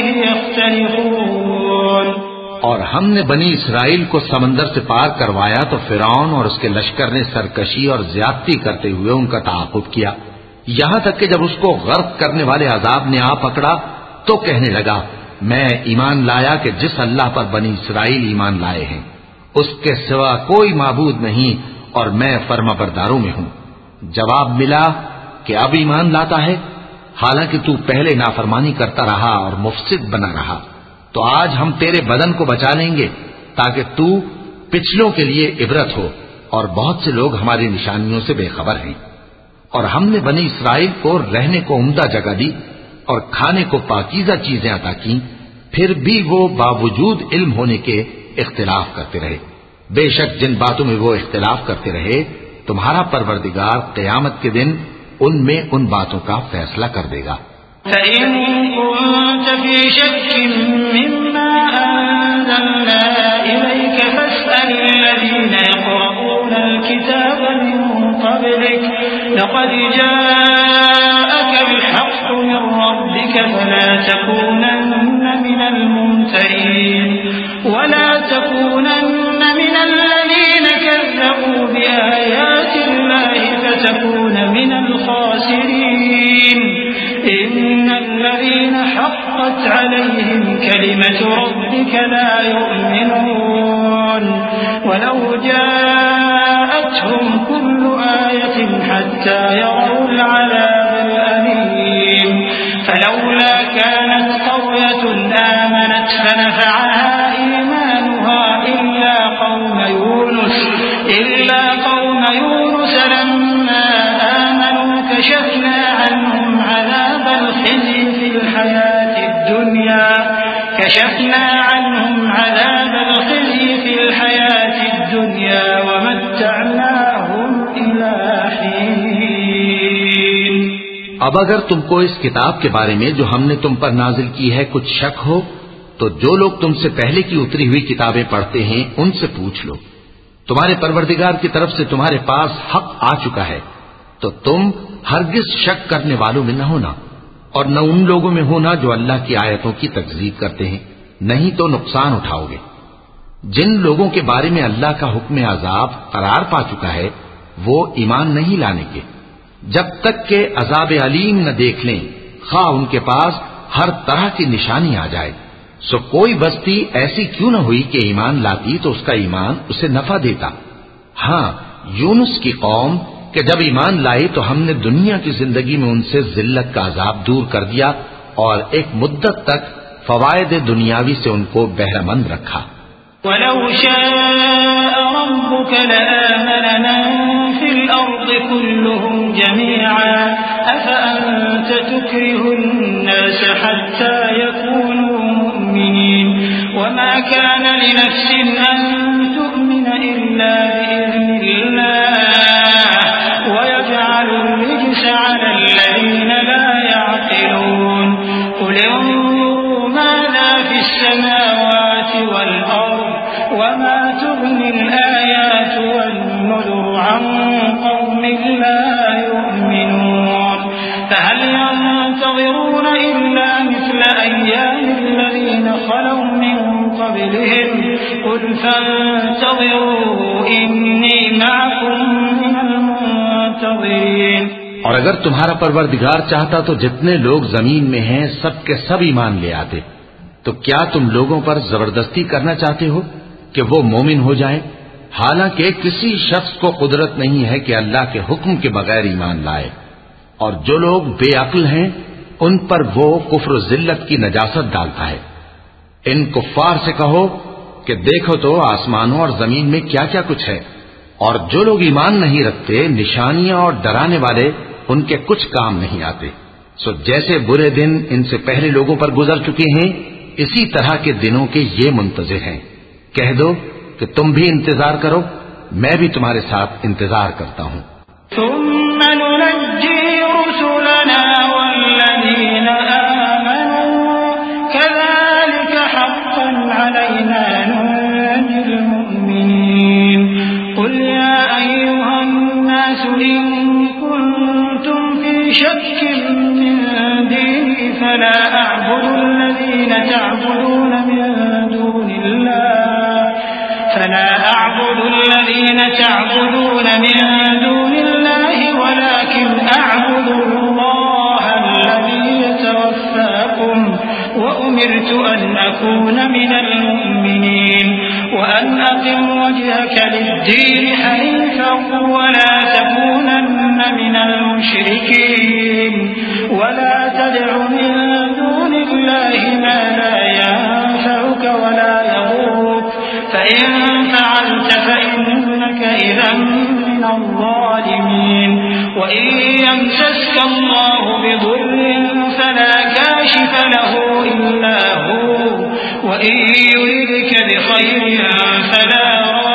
يختلفون. اور ہم نے بنی اسرائیل کو سمندر سے پار کروایا تو فرعون اور اس کے لشکر نے سرکشی اور زیادتی کرتے ہوئے ان کا تعاقب کیا، یہاں تک کہ جب اس کو غرق کرنے والے عذاب نے آ پکڑا تو کہنے لگا میں ایمان لایا کہ جس اللہ پر بنی اسرائیل ایمان لائے ہیں اس کے سوا کوئی معبود نہیں اور میں فرما برداروں میں ہوں۔ جواب ملا کہ اب ایمان لاتا ہے حالانکہ تو پہلے نافرمانی کرتا رہا اور مفسد بنا رہا، تو آج ہم تیرے بدن کو بچا لیں گے تاکہ تو پچھلوں کے لیے عبرت ہو، اور بہت سے لوگ ہماری نشانیوں سے بے خبر ہیں۔ اور ہم نے بنی اسرائیل کو رہنے کو عمدہ جگہ دی اور کھانے کو پاکیزہ چیزیں عطا کی، پھر بھی وہ باوجود علم ہونے کے اختلاف کرتے رہے۔ بے شک جن باتوں میں وہ اختلاف کرتے رہے تمہارا پروردگار قیامت کے دن ان میں ان باتوں کا فیصلہ کر دے گا۔ فَإِن كُنتَ فِي شَكٍّ مِّمَّا أَنزَلْنَا إِلَيْكَ فَاسْأَلِ الَّذِينَ يَقْرَؤُونَ الْكِتَابَ مِن قَبْلِكَ لَقَدْ جَاءَكَ الْحَقُّ مِن رَّبِّكَ فَلَا تَكُونَنَّ مِنَ الْمُمْتَرِينَ وَلَا تَكُونَنَّ مِنَ الَّذِينَ كَذَّبُوا بِآيَاتِ اللَّهِ فَتَكُونَ مِنَ الْخَاسِرِينَ إن الذين حقت عليهم كلمة ربك لا يؤمنون ولو جاءتهم كل آية حتى يروا العذاب الأليم فلولا كانت قرية آمنت فنفعها إيمانها إلا قوم يونس إلا قوم يونس لما آمنوا كشفنا عنهم عذاب الخزي في الحياة الدنيا كشفنا عنهم عذاب الخزي في الحياة الدنيا ومتعناهم إلى حين. اب اگر تم کو اس کتاب کے بارے میں جو ہم نے تم پر نازل کی ہے کچھ شک ہو تو جو لوگ تم سے پہلے کی اتری ہوئی کتابیں پڑھتے ہیں ان سے پوچھ لو، تمہارے پروردگار کی طرف سے تمہارے پاس حق آ چکا ہے تو تم ہرگز شک کرنے والوں میں نہ ہونا اور نہ ان لوگوں میں ہونا جو اللہ کی آیتوں کی تکذیب کرتے ہیں، نہیں تو نقصان اٹھاؤ گے۔ جن لوگوں کے بارے میں اللہ کا حکم عذاب قرار پا چکا ہے وہ ایمان نہیں لانے کے جب تک کہ عذاب علیم نہ دیکھ لیں، خواہ ان کے پاس ہر طرح کی نشانی آ جائے۔ سو کوئی بستی ایسی کیوں نہ ہوئی کہ ایمان لاتی تو اس کا ایمان اسے نفع دیتا۔ ہاں، یونس کی قوم کہ جب ایمان لائی تو ہم نے دنیا کی زندگی میں ان سے ذلت کا عذاب دور کر دیا اور ایک مدت تک فوائد دنیاوی سے ان کو بہرہ مند رکھا۔ وَلَوْ شَاءَ رَبُّكَ لَآمَنَ مَن فِي الْأَرْضِ كُلُّهُمْ جَمِيعًا أَفَأَنتَ تُكْرِهُ النَّاسَ حَتَّى يَكُونُوا مُؤْمِنِينَ وَمَا كَانَ لِنَفْسٍ أَن تُؤْمِنَ إِلَّا بِإِذْنِ اللَّهِ وَيَجْعَلُ الرِّجْسَ عَلَى الَّذِينَ لَا يَعْقِلُونَ قُلِ انظُرُوا مَاذَا فِي السَّمَاوَاتِ وَالْأَرْضِ وَمَا تُغْنِي الْآيَاتُ وَالنُّذُرُ عَن قَوْمٍ لَّا يُؤْمِنُونَ فَهَلْ يَنتَظِرُونَ إِلَّا مِثْلَ أَيَّامِ الَّذِينَ خَلَوْا مِن قَبْلِهِمْ قُلْ فَانتَظِرُوا إِنِّي مَعَكُم مِّنَ الْمُنتَظِرِينَ. اور اگر تمہارا پروردگار چاہتا تو جتنے لوگ زمین میں ہیں سب کے سب ایمان لے آتے، تو کیا تم لوگوں پر زبردستی کرنا چاہتے ہو کہ وہ مومن ہو جائیں؟ حالانکہ کسی شخص کو قدرت نہیں ہے کہ اللہ کے حکم کے بغیر ایمان لائے، اور جو لوگ بے عقل ہیں ان پر وہ کفر و ذلت کی نجاست ڈالتا ہے۔ ان کفار سے کہو کہ دیکھو تو آسمانوں اور زمین میں کیا کیا کچھ ہے، اور جو لوگ ایمان نہیں رکھتے نشانیاں اور ڈرانے والے ان کے کچھ کام نہیں آتے. سو جیسے برے دن ان سے پہلے لوگوں پر گزر چکے ہیں اسی طرح کے دنوں کے یہ منتظر ہیں. کہہ دو کہ تم بھی انتظار کرو، میں بھی تمہارے ساتھ انتظار کرتا ہوں. ثم ننجي رسلنا والذين آمنوا كذلك حقا علينا ننجي المؤمنين. قل يا أيها الناس إن كنتم في شك من ديني فلا أعبد الذين تعبدون من دون الله فلا أعبد الذين تعبدون من دون الله ولكن أعبد الله الذي يتوفاكم وأمرت أن أكون من المؤمنين وأن أقم وجهك للدين حنيفا ولا تكونن من المشركين ولا تدع من دون الله ما لا ينفعك ولا يضرك فإن فعلت فإنك إذا من الظالمين. وإن يمسسك الله بضر فلا كاشف له إلا هو وإن يردك بخير فلا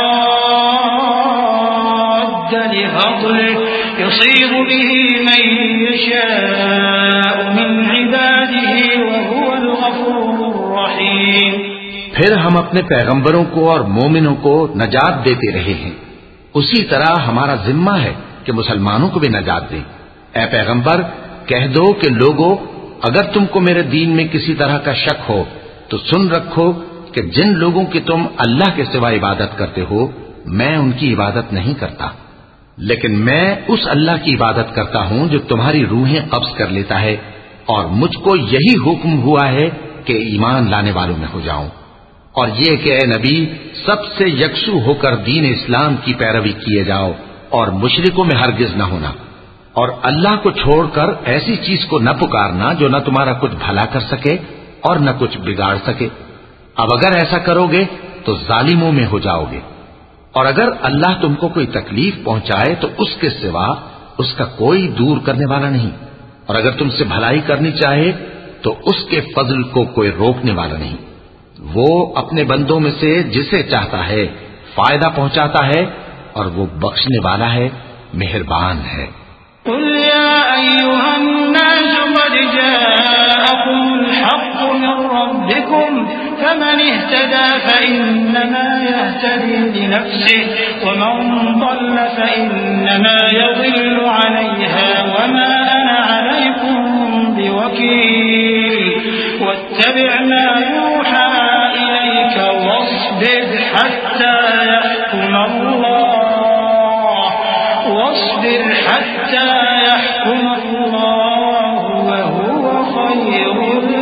راد لفضله يصيب به من يشاء من عباده وهو الغفور الرحيم. پھر ہم اپنے پیغمبروں کو اور مومنوں کو نجات دیتے رہے ہیں، اسی طرح ہمارا ذمہ ہے کہ مسلمانوں کو بھی نجات دیں. اے پیغمبر کہہ دو کہ لوگو اگر تم کو میرے دین میں کسی طرح کا شک ہو تو سن رکھو کہ جن لوگوں کی تم اللہ کے سوا عبادت کرتے ہو میں ان کی عبادت نہیں کرتا، لیکن میں اس اللہ کی عبادت کرتا ہوں جو تمہاری روحیں قبض کر لیتا ہے، اور مجھ کو یہی حکم ہوا ہے کہ ایمان لانے والوں میں ہو جاؤں. اور یہ کہ اے نبی سب سے یکسو ہو کر دین اسلام کی پیروی کیے جاؤ اور مشرکوں میں ہرگز نہ ہونا، اور اللہ کو چھوڑ کر ایسی چیز کو نہ پکارنا جو نہ تمہارا کچھ بھلا کر سکے اور نہ کچھ بگاڑ سکے. اب اگر ایسا کرو گے تو ظالموں میں ہو جاؤ گے، اور اگر اللہ تم کو کوئی تکلیف پہنچائے تو اس کے سوا اس کا کوئی دور کرنے والا نہیں، اور اگر تم سے بھلائی کرنی چاہے تو اس کے فضل کو کوئی روکنے والا نہیں. وہ اپنے بندوں میں سے جسے چاہتا ہے فائدہ پہنچاتا ہے اور وہ بخشنے والا ہے، مہربان ہے. قل يا أيها الناس قد جاءكم الحق من ربكم فمن اهتدى فإنما يهتدي لنفسه ومن ضل فإنما يضل عليها وما أنا عليكم بوكيل. واتبع ما يوحى إليك واصبر حتى يحكم الله واصبر حتى يحكم الله وهو خير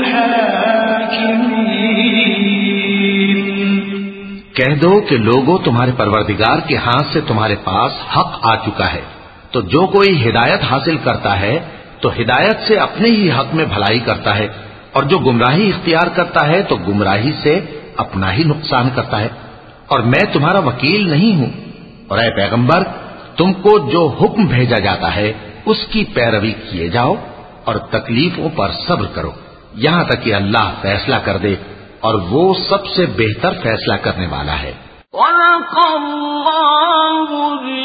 الحاكمين. کہہ دو کہ لوگوں تمہارے پروردگار کے ہاتھ سے تمہارے پاس حق آ چکا ہے، تو جو کوئی ہدایت حاصل کرتا ہے تو ہدایت سے اپنے ہی حق میں بھلائی کرتا ہے، اور جو گمراہی اختیار کرتا ہے تو گمراہی سے اپنا ہی نقصان کرتا ہے. اور میں تمہارا وکیل نہیں ہوں. اور اے پیغمبر تم کو جو حکم بھیجا جاتا ہے اس کی پیروی کیے جاؤ اور تکلیفوں پر صبر کرو یہاں تک کہ اللہ فیصلہ کر دے، اور وہ سب سے بہتر فیصلہ کرنے والا ہے. وَلَقَ اللَّهُ